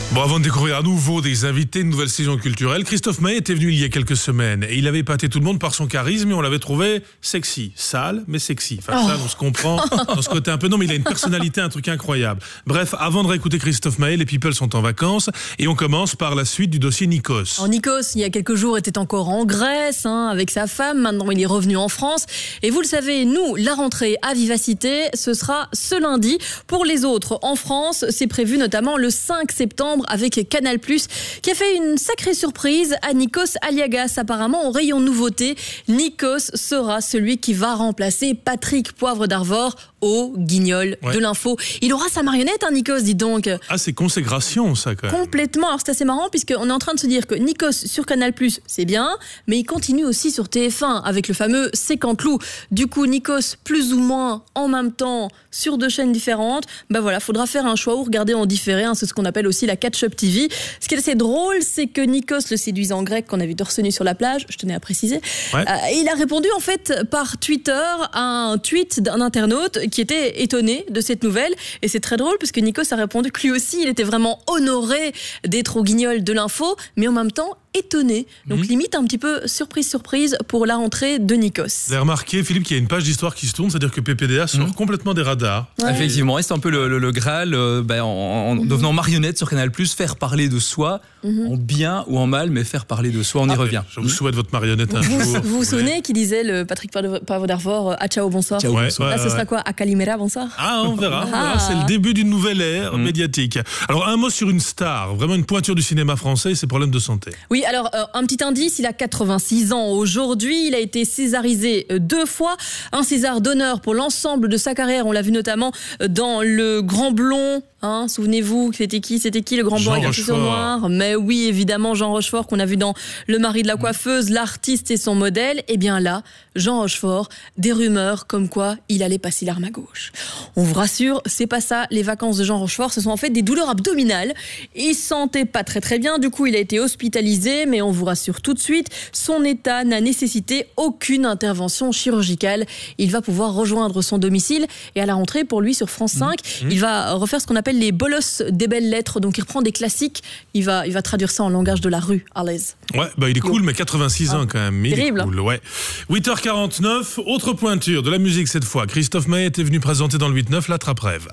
Speaker 6: Bon, avant de découvrir à nouveau des invités, une nouvelle saison culturelle, Christophe Maé était venu il y a quelques semaines et il avait épaté tout le monde par son charisme et on l'avait trouvé sexy, sale mais sexy. Enfin,
Speaker 16: Oh.
Speaker 6: ça, on se comprend dans ce côté un peu. Non, mais il a une personnalité, un truc incroyable. Bref, avant de réécouter Christophe Maé, les people sont en vacances et on commence par la suite du dossier Nikos.
Speaker 16: Alors Nikos, il y a quelques jours, était encore en Grèce hein, avec sa femme. Maintenant, il est revenu en France. Et vous le savez, nous, la rentrée à Vivacité, ce sera ce lundi. Pour les autres, en France, c'est prévu notamment le cinq septembre avec Canal+, qui a fait une sacrée surprise à Nikos Aliagas. Apparemment, au rayon nouveauté, Nikos sera celui qui va remplacer Patrick Poivre d'Arvor au Guignol
Speaker 6: Ouais.
Speaker 16: de l'info. Il aura sa marionnette, hein, Nikos, dis donc.
Speaker 6: Ah, c'est consécration, ça, quand même.
Speaker 16: Complètement. Alors c'est assez marrant puisqu'on est en train de se dire que Nikos sur Canal+, c'est bien, mais il continue aussi sur T F un avec le fameux C'est Canteloup. Du coup, Nikos plus ou moins en même temps sur deux chaînes différentes. Bah voilà, faudra faire un choix ou regarder en différé. Hein, c'est ce qu'on appelle aussi la catch-up T V. Ce qui est assez drôle, c'est que Nikos le séduisait en grec qu'on a vu torse nu sur la plage. Je tenais à préciser.
Speaker 6: Ouais.
Speaker 16: Euh, et il a répondu en fait par Twitter à un tweet d'un internaute qui était étonné de cette nouvelle. Et c'est très drôle parce que Nikos a répondu que lui aussi, il était vraiment honoré d'être au Guignol de l'info, mais en même temps étonné. Donc limite un petit peu surprise surprise pour la rentrée de Nikos.
Speaker 6: Vous avez remarqué, Philippe, qu'il y a une page d'histoire qui se tourne, c'est-à-dire que P P D A sort complètement des radars.
Speaker 16: Ouais.
Speaker 8: Effectivement, et c'est un peu le, le, le Graal, euh, ben, en, en devenant marionnette sur Canal+, faire parler de soi,
Speaker 16: Mhm.
Speaker 8: en bien ou en mal, mais faire parler de soi, on y revient.
Speaker 6: Je vous souhaite votre marionnette un
Speaker 16: Vous
Speaker 6: jour.
Speaker 16: vous, vous souvenez qui disait le Patrick Poivre d'Arvor à ciao bonsoir.
Speaker 6: Ciao, bonsoir.
Speaker 16: Là,
Speaker 6: Ouais,
Speaker 16: ce
Speaker 6: ouais,
Speaker 16: sera
Speaker 6: ouais.
Speaker 16: quoi? À Calimera bonsoir.
Speaker 6: Ah, on verra. on
Speaker 16: Ah.
Speaker 6: verra. C'est le début d'une nouvelle ère médiatique. Alors, un mot sur une star, vraiment une pointure du cinéma français et ses problèmes de santé.
Speaker 16: Oui, alors euh, un petit indice, il a quatre-vingt-six ans aujourd'hui, il a été césarisé euh, deux fois, un César d'honneur pour l'ensemble de sa carrière, on l'a vu notamment euh, dans Le Grand Blond, hein, souvenez-vous, c'était qui, c'était qui le Grand Blond
Speaker 6: Jean
Speaker 16: avec un chaussure
Speaker 6: Rochefort.
Speaker 16: noir? Mais oui, évidemment, Jean Rochefort qu'on a vu dans Le mari de la coiffeuse, l'artiste et son modèle, et bien là, Jean Rochefort, des rumeurs comme quoi il allait passer l'arme à gauche. On vous rassure, c'est pas ça, les vacances de Jean Rochefort, ce sont en fait des douleurs abdominales. Il se sentait pas très très bien, du coup il a été hospitalisé, mais on vous rassure tout de suite, son état n'a nécessité aucune intervention chirurgicale. Il va pouvoir rejoindre son domicile et à la rentrée, pour lui sur France cinq,
Speaker 6: Mmh.
Speaker 16: il va refaire ce qu'on appelle les bolosses des belles lettres, donc il reprend des classiques, il va, il va traduire ça en langage de la rue, à l'aise.
Speaker 6: Ouais, bah il est cool, mais quatre-vingt-six ans quand même. Mais il est
Speaker 16: Terrible,
Speaker 6: cool, ouais. huit heures quarante-neuf, autre pointure de la musique cette fois. Christophe Maé était venu présenter dans le huit neuf la Trappe-Rêve.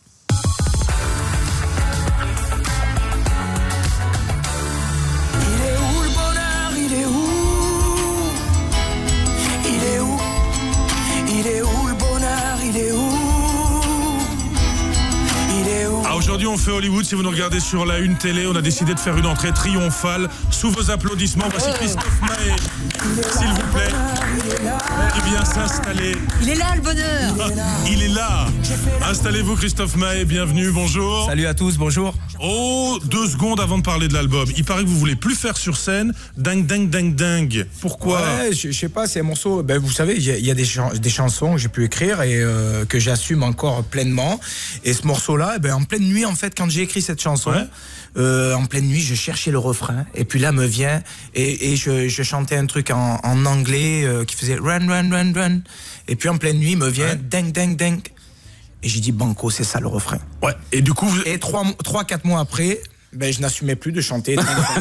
Speaker 1: Il est où le bonheur? Il est où? Il est où? Il est où le bonheur? Il est où? Il est où?
Speaker 6: Ah, aujourd'hui, on fait Hollywood. Si vous nous regardez sur la une télé, on a décidé de faire une entrée triomphale. Sous vos applaudissements, voici Christophe Maé. S'il vous plaît, veuillez bien s'installer.
Speaker 28: Il est là le bonheur.
Speaker 6: Il est là. Installez-vous, Christophe Maé. Bienvenue. Bonjour.
Speaker 2: Salut à tous. Bonjour.
Speaker 6: Oh, deux secondes avant de parler de l'album. Il paraît que vous voulez plus faire sur scène. Dingue, dingue, dingue, dingue. Pourquoi?
Speaker 2: Ouais, je, je sais pas, c'est un morceau. Ben, vous savez, il y a, il y a des, chan- des chansons que j'ai pu écrire et euh, que j'assume encore pleinement. Et ce morceau-là, ben, en pleine nuit, en fait, quand j'ai écrit cette chanson,
Speaker 6: Ouais.
Speaker 2: euh, en pleine nuit, je cherchais le refrain. Et puis là, me vient et, et je, je chantais un truc en, en anglais euh, qui faisait run, run, run, run. Et puis en pleine nuit, me vient
Speaker 6: Ouais.
Speaker 2: ding, ding, ding. Et j'ai dit banco, c'est ça le refrain.
Speaker 6: Ouais. Et du coup, vous...
Speaker 2: Et trois, trois, quatre mois après. Ben, je n'assumais plus de chanter.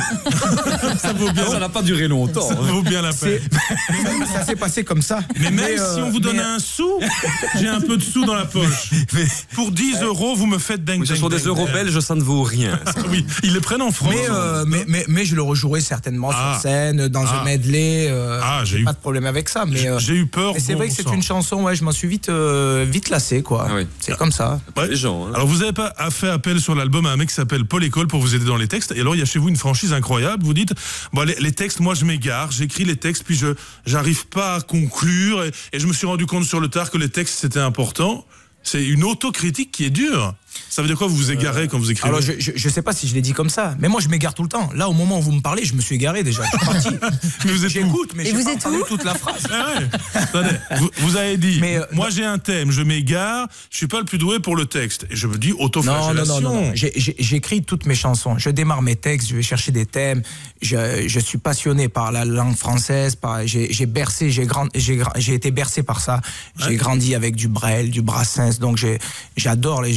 Speaker 6: ça vaut bien.
Speaker 8: Ça n'a pas duré longtemps.
Speaker 6: Ça vaut bien la peine.
Speaker 2: C'est- Ça s'est passé comme ça.
Speaker 6: Mais même
Speaker 2: Mais,
Speaker 6: si
Speaker 2: euh,
Speaker 6: on vous donne
Speaker 2: mais-
Speaker 6: un sou, j'ai un peu de sous dans la poche. Pour dix euros, vous me faites dingue.
Speaker 8: Oui, ce
Speaker 6: dingue,
Speaker 8: sont des
Speaker 6: dingue,
Speaker 8: euros
Speaker 6: dingue.
Speaker 8: belges, ça ne vaut rien. ça.
Speaker 6: Oui, ils les prennent en France.
Speaker 2: Mais, euh, mais, mais, mais je le rejouerai certainement
Speaker 6: Ah.
Speaker 2: sur scène, dans
Speaker 6: Ah.
Speaker 2: un medley. Euh,
Speaker 6: Ah, j'ai
Speaker 2: j'ai
Speaker 6: eu-
Speaker 2: pas de problème avec ça. Mais,
Speaker 6: J'ai
Speaker 2: euh,
Speaker 6: j'ai eu peur.
Speaker 2: mais c'est
Speaker 6: bon
Speaker 2: vrai que c'est
Speaker 6: sang.
Speaker 2: une chanson, ouais, je m'en suis vite, euh, vite lassé, quoi.
Speaker 8: Ah oui.
Speaker 2: C'est comme ça.
Speaker 6: Ouais.
Speaker 8: Les gens. hein.
Speaker 6: Alors vous avez pas fait appel sur l'album à un mec qui s'appelle Paul École pour vous aider dans les textes. Et alors il y a chez vous une franchise incroyable. Vous dites bon les, les textes, moi je m'égare, j'écris les textes puis je j'arrive pas à conclure et, et je me suis rendu compte sur le tard que les textes c'était important. C'est une autocritique qui est dure. Ça veut dire quoi, vous vous égarez quand vous écrivez?
Speaker 2: Alors, je, je, je sais pas si je l'ai dit comme ça, mais moi, je m'égare tout le temps. Là, au moment où vous me parlez, je me suis égaré déjà. Je suis parti.
Speaker 6: Mais vous êtes où?
Speaker 2: J'écoute, mais
Speaker 28: Et
Speaker 2: j'ai
Speaker 28: vous
Speaker 2: pas
Speaker 28: êtes
Speaker 2: entendu
Speaker 28: où
Speaker 2: toute la phrase.
Speaker 6: Ah ouais. Attendez, vous, vous avez dit,
Speaker 2: Mais, euh,
Speaker 6: moi j'ai un thème, je m'égare, je suis pas le plus doué pour le texte. Et je me dis
Speaker 2: Non, non,
Speaker 6: autoflagellation.
Speaker 2: non, non, non. J'ai- j'ai- J'écris toutes mes chansons. Je démarre mes textes, je vais chercher des thèmes. Je, je suis passionné par la langue française. Par, j'ai, j'ai bercé, j'ai grand, j'ai, gra- j'ai été bercé par ça. J'ai
Speaker 6: Ouais.
Speaker 2: grandi avec du Brel, du Brassens. Donc j'ai, j'adore les, j'ai-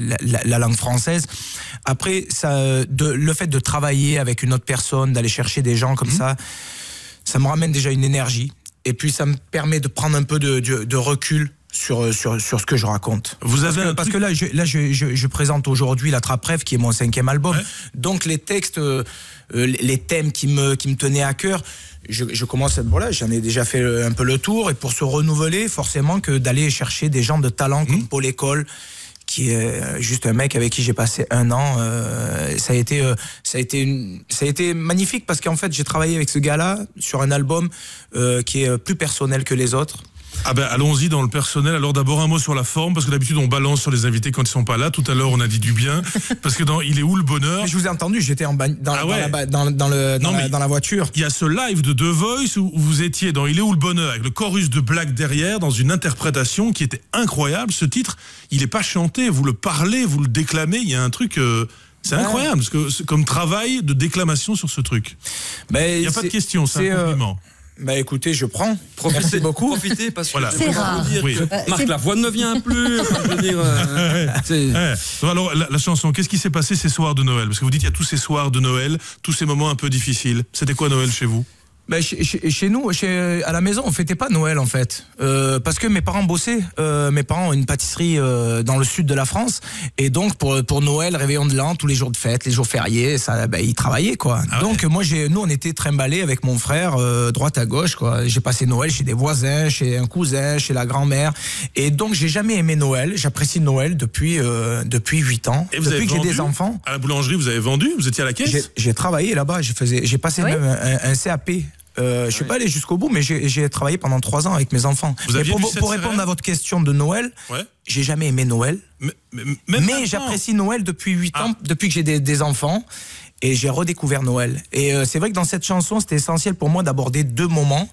Speaker 2: la, la, la langue française. Après, ça, de, le fait de travailler avec une autre personne, d'aller chercher des gens comme mmh. ça, ça me ramène déjà une énergie. Et puis, ça me permet de prendre un peu de, de, de recul sur, sur, sur ce que je raconte.
Speaker 6: Vous avez
Speaker 2: parce que, parce que là, je, là je, je, je présente aujourd'hui La Trappe Rêve, qui est mon cinquième album. Ouais. Donc, les textes, euh, les thèmes qui me, qui me tenaient à cœur, je, je commence à... Voilà, j'en ai déjà fait un peu le tour. Et pour se renouveler, forcément, que d'aller chercher des gens de talent comme mmh. Paul École, qui est juste un mec avec qui j'ai passé un an. Euh, ça a été, euh, ça a été, une, ça a été magnifique parce qu'en fait, j'ai travaillé avec ce gars-là sur un album euh, qui est plus personnel que les autres.
Speaker 6: Ah ben allons-y dans le personnel. Alors d'abord un mot sur la forme, parce que d'habitude on balance sur les invités quand ils sont pas là. Tout à l'heure on a dit du bien, parce que dans Il est où le bonheur.
Speaker 2: Mais je vous ai entendu, j'étais en ba- dans, ah ouais. dans, la, dans, dans, le, dans, non, la, dans la voiture.
Speaker 6: Il y a ce live de The Voice où vous étiez dans Il est où le bonheur, avec le chorus de Black derrière, dans une interprétation qui était incroyable. Ce titre, il est pas chanté, vous le parlez, vous le déclamez, il y a un truc... Euh C'est ouais. incroyable, parce que c'est comme travail de déclamation sur ce truc. Il n'y a pas de question, c'est, c'est un compliment. Euh...
Speaker 2: Bah écoutez, je prends.
Speaker 15: Profitez,
Speaker 2: Merci beaucoup.
Speaker 15: Profitez parce que
Speaker 2: voilà.
Speaker 28: C'est rare.
Speaker 15: Dire oui. que euh, Marc, c'est... la voix ne vient plus. Enfin, je veux dire, euh,
Speaker 6: c'est... Ouais. Alors la, la chanson, qu'est-ce qui s'est passé ces soirs de Noël? Parce que vous dites il y a tous ces soirs de Noël, tous ces moments un peu difficiles. C'était quoi Noël chez vous?
Speaker 2: Ben chez, chez, chez nous, chez, à la maison, on fêtait pas Noël en fait, euh, parce que mes parents bossaient. Euh, mes parents ont une pâtisserie euh, dans le sud de la France, et donc pour pour Noël, réveillon de l'an, tous les jours de fête, les jours fériés, ça, ben ils travaillaient quoi. Ah donc ouais. moi, j'ai, nous, on était trimballés avec mon frère, euh, droite à gauche quoi. J'ai passé Noël chez des voisins, chez un cousin, chez la grand-mère, et donc j'ai jamais aimé Noël. J'apprécie Noël depuis euh, depuis huit ans,
Speaker 6: et vous
Speaker 2: depuis
Speaker 6: avez
Speaker 2: que
Speaker 6: vendu
Speaker 2: j'ai des enfants.
Speaker 6: À la boulangerie, vous avez vendu? Vous étiez à la caisse?
Speaker 2: J'ai, j'ai travaillé là-bas. J'ai faisais, j'ai passé oui. même un, un C A P. Euh, je suis ouais. pas allé jusqu'au bout, mais j'ai, j'ai travaillé pendant trois ans avec mes enfants.
Speaker 6: Vous aviez
Speaker 2: pour, pour répondre céréales? à votre question de Noël, ouais. j'ai jamais aimé Noël, mais, mais, mais j'apprécie Noël depuis huit ah. ans, depuis que j'ai des, des enfants, et j'ai redécouvert Noël. Et euh, c'est vrai que dans cette chanson, c'était essentiel pour moi d'aborder deux moments.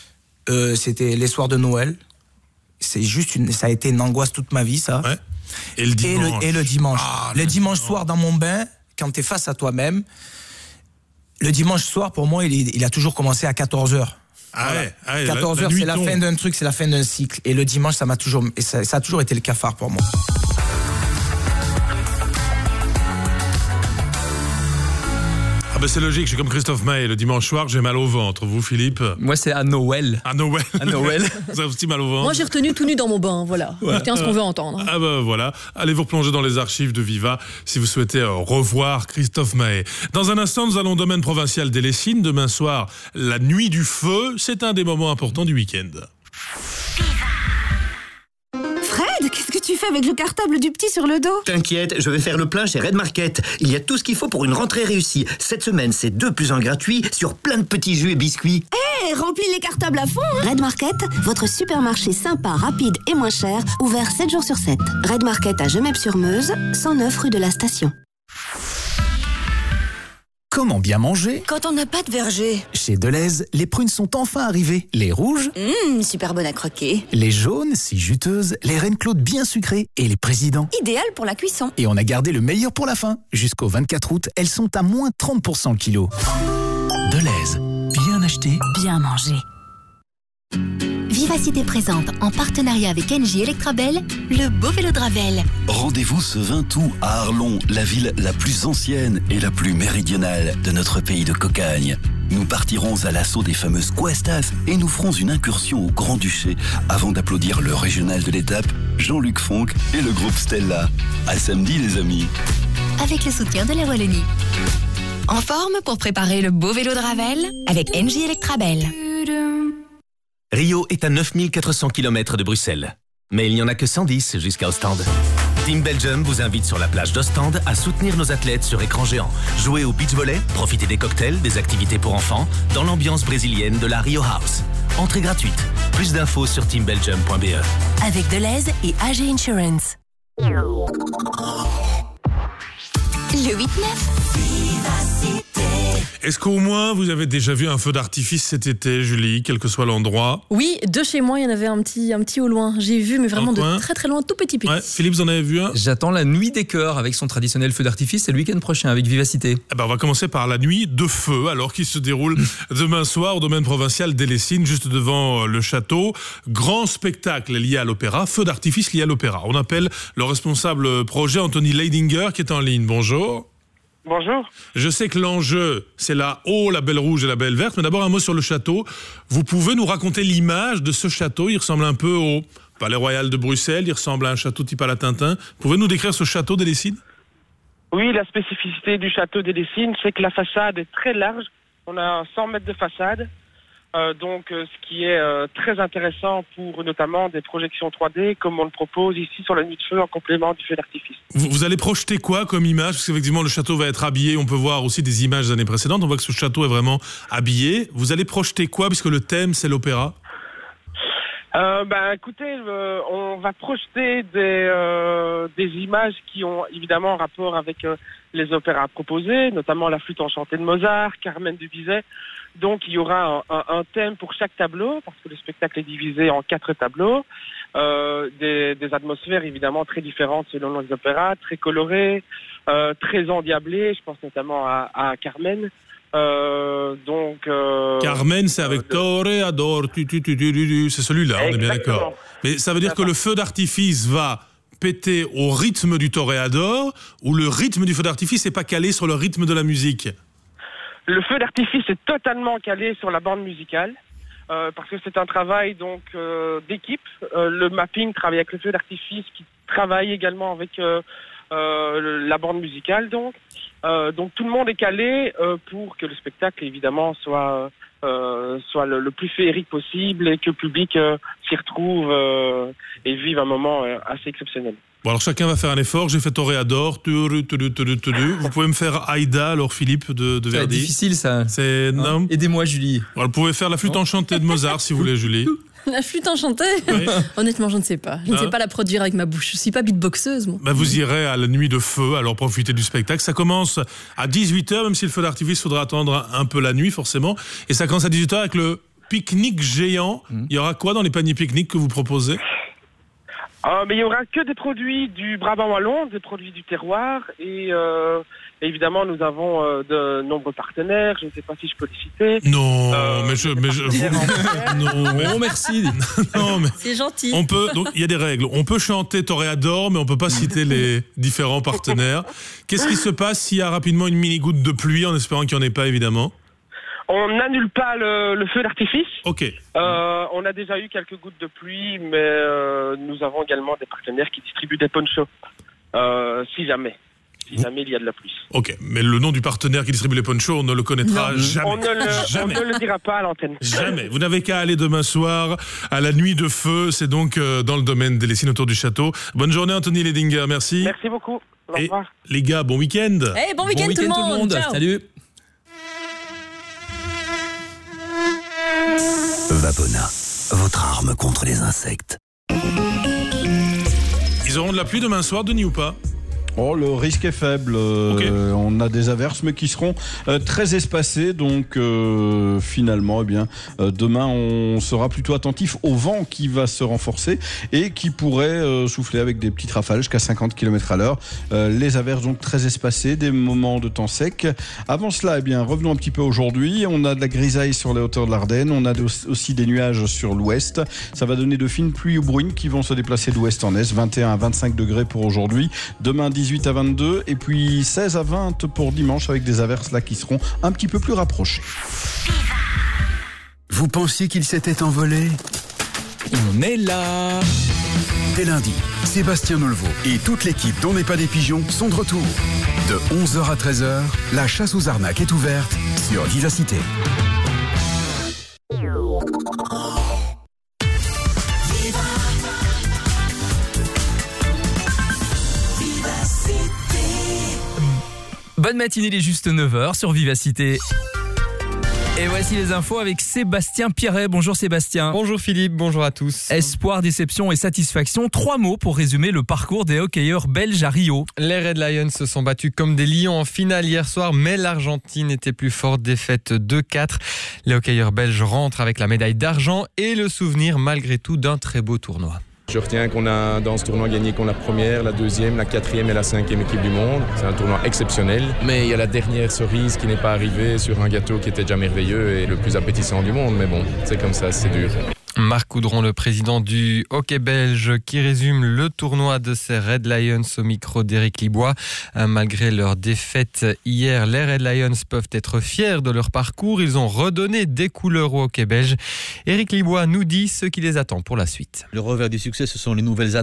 Speaker 2: Euh, c'était les soirs de Noël. C'est juste une, ça a été une angoisse toute ma vie, ça.
Speaker 6: Ouais. Et le dimanche.
Speaker 2: Et le, et le dimanche.
Speaker 6: Ah,
Speaker 2: le,
Speaker 6: le
Speaker 2: dimanche
Speaker 6: dimanche
Speaker 2: soir dans mon bain, quand t'es face à toi-même. Le dimanche soir, pour moi, il, est, il a toujours commencé à quatorze heures.
Speaker 6: Ah voilà. ouais, ah ouais,
Speaker 2: quatorze heures, c'est la fin d'un truc, c'est la fin d'un cycle. Et le dimanche, ça m'a toujours, ça, ça a toujours été le cafard pour moi.
Speaker 6: Ah ben c'est logique, je suis comme Christophe Maé, le dimanche soir j'ai mal au ventre. Vous Philippe?
Speaker 8: Moi c'est à Noël.
Speaker 6: À Noël.
Speaker 8: À Noël.
Speaker 6: Vous avez aussi mal au ventre?
Speaker 16: Moi j'ai retenu tout nu dans mon bain, voilà. Ouais. Tiens ce qu'on veut entendre.
Speaker 6: Ah ben voilà, allez vous replonger dans les archives de Viva si vous souhaitez euh, revoir Christophe Maé. Dans un instant nous allons au domaine provincial des Lessines. Demain soir, la nuit du feu, c'est un des moments importants du week-end.
Speaker 14: Fred, qu'est-ce que tu fais avec le cartable du petit sur le dos?
Speaker 3: T'inquiète, je vais faire le plein chez Red Market. Il y a tout ce qu'il faut pour une rentrée réussie. Cette semaine, c'est deux plus un gratuit sur plein de petits jus et biscuits.
Speaker 14: Hé, hey, remplis les cartables à fond hein.
Speaker 20: Red Market, votre supermarché sympa, rapide et moins cher, ouvert sept jours sur sept. Red Market à Gemep-sur-Meuse, cent neuf rue de la Station.
Speaker 19: Comment bien manger?
Speaker 14: Quand on n'a pas de verger.
Speaker 19: Chez Deleuze, les prunes sont enfin arrivées. Les rouges,
Speaker 14: mmh, super bonne à croquer.
Speaker 19: Les jaunes, si juteuses. Les Reines Claude bien sucrées. Et les présidents,
Speaker 14: idéal pour la cuisson.
Speaker 19: Et on a gardé le meilleur pour la fin. Jusqu'au vingt-quatre août, elles sont à moins trente pour cent le kilo. Deleuze, bien acheté,
Speaker 28: bien mangé.
Speaker 10: Vivacité présente, en partenariat avec Engie Electrabel, le beau vélo de Ravel.
Speaker 9: Rendez-vous ce vingt août à Arlon, la ville la plus ancienne et la plus méridionale de notre pays de cocagne. Nous partirons à l'assaut des fameuses cuestas et nous ferons une incursion au Grand-Duché avant d'applaudir le régional de l'étape, Jean-Luc Fonck et le groupe Stella. À samedi les amis.
Speaker 10: Avec le soutien de la Wallonie.
Speaker 4: En forme pour préparer le beau vélo de Ravel avec Engie Electrabel.
Speaker 11: Rio est à neuf mille quatre cents kilomètres de Bruxelles. Mais il n'y en a que cent dix jusqu'à Ostende. Team Belgium vous invite sur la plage d'Ostende à soutenir nos athlètes sur écran géant. Jouez au beach volley, profitez des cocktails, des activités pour enfants, dans l'ambiance brésilienne de la Rio House. Entrée gratuite. Plus d'infos sur team belgium point b e.
Speaker 4: Avec Deleuze et A G Insurance.
Speaker 10: Le huit neuf. Vivacité.
Speaker 6: Est-ce qu'au moins vous avez déjà vu un feu d'artifice cet été, Julie, quel que soit l'endroit?
Speaker 16: Oui, de chez moi, il y en avait un petit, un petit au loin. J'ai vu, mais vraiment de très très loin, tout petit petit.
Speaker 6: Ouais, Philippe, vous en avez vu un?
Speaker 8: J'attends la nuit des cœurs avec son traditionnel feu d'artifice. C'est le week-end prochain avec Vivacité.
Speaker 6: Eh ben, on va commencer par la nuit de feu, alors qui se déroule demain soir au domaine provincial d'Élessines, juste devant le château. Grand spectacle lié à l'opéra, feu d'artifice lié à l'opéra. On appelle le responsable projet Anthony Leidinger qui est en ligne. Bonjour.
Speaker 5: Bonjour.
Speaker 6: Je sais que l'enjeu, c'est la haut, la belle rouge et la belle verte, mais d'abord un mot sur le château. Vous pouvez nous raconter l'image de ce château? Il ressemble un peu au Palais Royal de Bruxelles, il ressemble à un château type à la Tintin. Pouvez-vous nous décrire ce château d'Élessines?
Speaker 5: Oui, la spécificité du château d'Élessines, c'est que la façade est très large. On a cent mètres de façade. Euh, donc, euh, ce qui est euh, très intéressant pour notamment des projections trois D, comme on le propose ici sur la nuit de feu en complément du feu d'artifice.
Speaker 6: Vous, vous allez projeter quoi comme image? Parce qu'effectivement, le château va être habillé. On peut voir aussi des images des années précédentes. On voit que ce château est vraiment habillé. Vous allez projeter quoi? Puisque le thème, c'est l'opéra.
Speaker 5: Euh, ben, écoutez, euh, on va projeter des, euh, des images qui ont évidemment un rapport avec euh, les opéras proposés, notamment la flûte enchantée de Mozart, Carmen de Bizet. Donc, il y aura un, un, un thème pour chaque tableau, parce que le spectacle est divisé en quatre tableaux. Euh, des, des atmosphères évidemment très différentes selon les opéras, très colorées, euh, très endiablées. Je pense notamment à, à Carmen. Euh, donc, euh,
Speaker 6: Carmen, c'est avec Toreador, tu, tu, tu, tu, tu, c'est celui-là, on est bien d'accord. Mais ça veut dire que le feu d'artifice va péter au rythme du Toreador, ou le rythme du feu d'artifice n'est pas calé sur le rythme de la musique?
Speaker 5: Le feu d'artifice est totalement calé sur la bande musicale, euh, parce que c'est un travail donc euh, d'équipe. Euh, le mapping travaille avec le feu d'artifice, qui travaille également avec euh, euh, la bande musicale, donc. Euh, donc tout le monde est calé euh, pour que le spectacle évidemment soit euh, soit le, le plus féerique possible et que le public euh, s'y retrouve euh, et vive un moment euh, assez exceptionnel.
Speaker 6: Bon, alors chacun va faire un effort. J'ai fait Toreador. Vous pouvez me faire Aïda, alors Philippe de, de Verdi.
Speaker 8: C'est difficile ça.
Speaker 6: C'est non.
Speaker 8: Hein? Aidez-moi Julie.
Speaker 6: Bon, vous pouvez faire la flûte non. enchantée de Mozart si vous voulez, Julie.
Speaker 16: La flûte enchantée oui. Honnêtement, je ne sais pas. Je ne ah. sais pas la produire avec ma bouche. Je ne suis pas beatboxeuse, moi.
Speaker 6: Bah, vous irez à la nuit de feu, alors profitez du spectacle. Ça commence à dix-huit heures, même si le feu d'artifice, il faudra attendre un peu la nuit, forcément. Et ça commence à dix-huit heures avec le pique-nique géant. Mmh. Il y aura quoi dans les paniers pique-nique que vous proposez?
Speaker 5: Euh, mais il y aura que des produits du Brabant wallon, des produits du terroir, et, euh, et évidemment nous avons euh, de nombreux partenaires. Je ne sais pas si je peux les citer.
Speaker 6: Non, euh, mais je, mais je, non, mais
Speaker 8: oh, merci.
Speaker 16: Non, mais c'est gentil.
Speaker 6: On peut, donc il y a des règles. On peut chanter Toreador, mais on peut pas citer les différents partenaires. Qu'est-ce qui se passe s'il y a rapidement une mini goutte de pluie, en espérant qu'il n'y en ait pas évidemment?
Speaker 5: On n'annule pas le, le feu d'artifice.
Speaker 6: Ok.
Speaker 5: Euh, on a déjà eu quelques gouttes de pluie, mais euh, nous avons également des partenaires qui distribuent des ponchos. Euh, si jamais. Si jamais il y a de la pluie.
Speaker 6: Ok, mais le nom du partenaire qui distribue les ponchos, on ne le connaîtra
Speaker 5: non.
Speaker 6: jamais.
Speaker 5: On ne, le,
Speaker 6: jamais.
Speaker 5: on ne le dira pas à l'antenne.
Speaker 6: Jamais. Vous n'avez qu'à aller demain soir à la nuit de feu. C'est donc euh, dans le domaine d'Élessines autour du château. Bonne journée, Anthony Leidinger. Merci.
Speaker 5: Merci beaucoup. Au revoir.
Speaker 6: Et les gars, bon week-end.
Speaker 16: Hey, bon week-end, bon week-end tout, tout le monde. Ciao.
Speaker 8: Salut.
Speaker 19: Vapona, votre arme contre les insectes.
Speaker 6: Ils auront de la pluie demain soir, Denis, ou pas?
Speaker 12: Oh, le risque est faible. Euh,
Speaker 6: okay.
Speaker 12: On a des averses, mais qui seront euh, très espacées. Donc, euh, finalement, eh bien, euh, demain, on sera plutôt attentif au vent qui va se renforcer et qui pourrait euh, souffler avec des petites rafales jusqu'à cinquante kilomètres à l'heure. Euh, les averses, donc, très espacées, des moments de temps sec. Avant cela, eh bien, revenons un petit peu aujourd'hui. On a de la grisaille sur les hauteurs de l'Ardenne. On a de, aussi des nuages sur l'ouest. Ça va donner de fines pluies ou bruines qui vont se déplacer d'ouest en est. vingt et un à vingt-cinq degrés pour aujourd'hui. Demain, dix-huit à vingt-deux et puis seize à vingt pour dimanche avec des averses là qui seront un petit peu plus rapprochées.
Speaker 9: Vous pensiez qu'il s'était envolé?
Speaker 2: On est là.
Speaker 9: Dès lundi, Sébastien Nolvo et toute l'équipe dont n'est pas des pigeons sont de retour. De onze heures à treize heures, la chasse aux arnaques est ouverte sur Vivacité.
Speaker 8: Bonne matinée, il est juste neuf heures sur Vivacité. Et voici les infos avec Sébastien Pierret. Bonjour Sébastien.
Speaker 7: Bonjour Philippe, bonjour à tous.
Speaker 8: Espoir, déception et satisfaction. Trois mots pour résumer le parcours des hockeyeurs belges à Rio.
Speaker 7: Les Red Lions se sont battus comme des lions en finale hier soir, mais l'Argentine était plus forte, défaite deux quatre. Les hockeyeurs belges rentrent avec la médaille d'argent et le souvenir malgré tout d'un très beau tournoi.
Speaker 13: Je retiens qu'on a dans ce tournoi gagné qu'on la première, la deuxième, la quatrième et la cinquième équipe du monde. C'est un tournoi exceptionnel. Mais il y a la dernière cerise qui n'est pas arrivée sur un gâteau qui était déjà merveilleux et le plus appétissant du monde. Mais bon, c'est comme ça, c'est dur.
Speaker 7: Marc Coudron, le président du hockey belge, qui résume le tournoi de ces Red Lions au micro d'Éric Libois. Malgré leur défaite hier, les Red Lions peuvent être fiers de leur parcours. Ils ont redonné des couleurs au hockey belge. Éric Libois nous dit ce qui les attend pour la suite.
Speaker 17: Le revers du succès, ce sont les nouvelles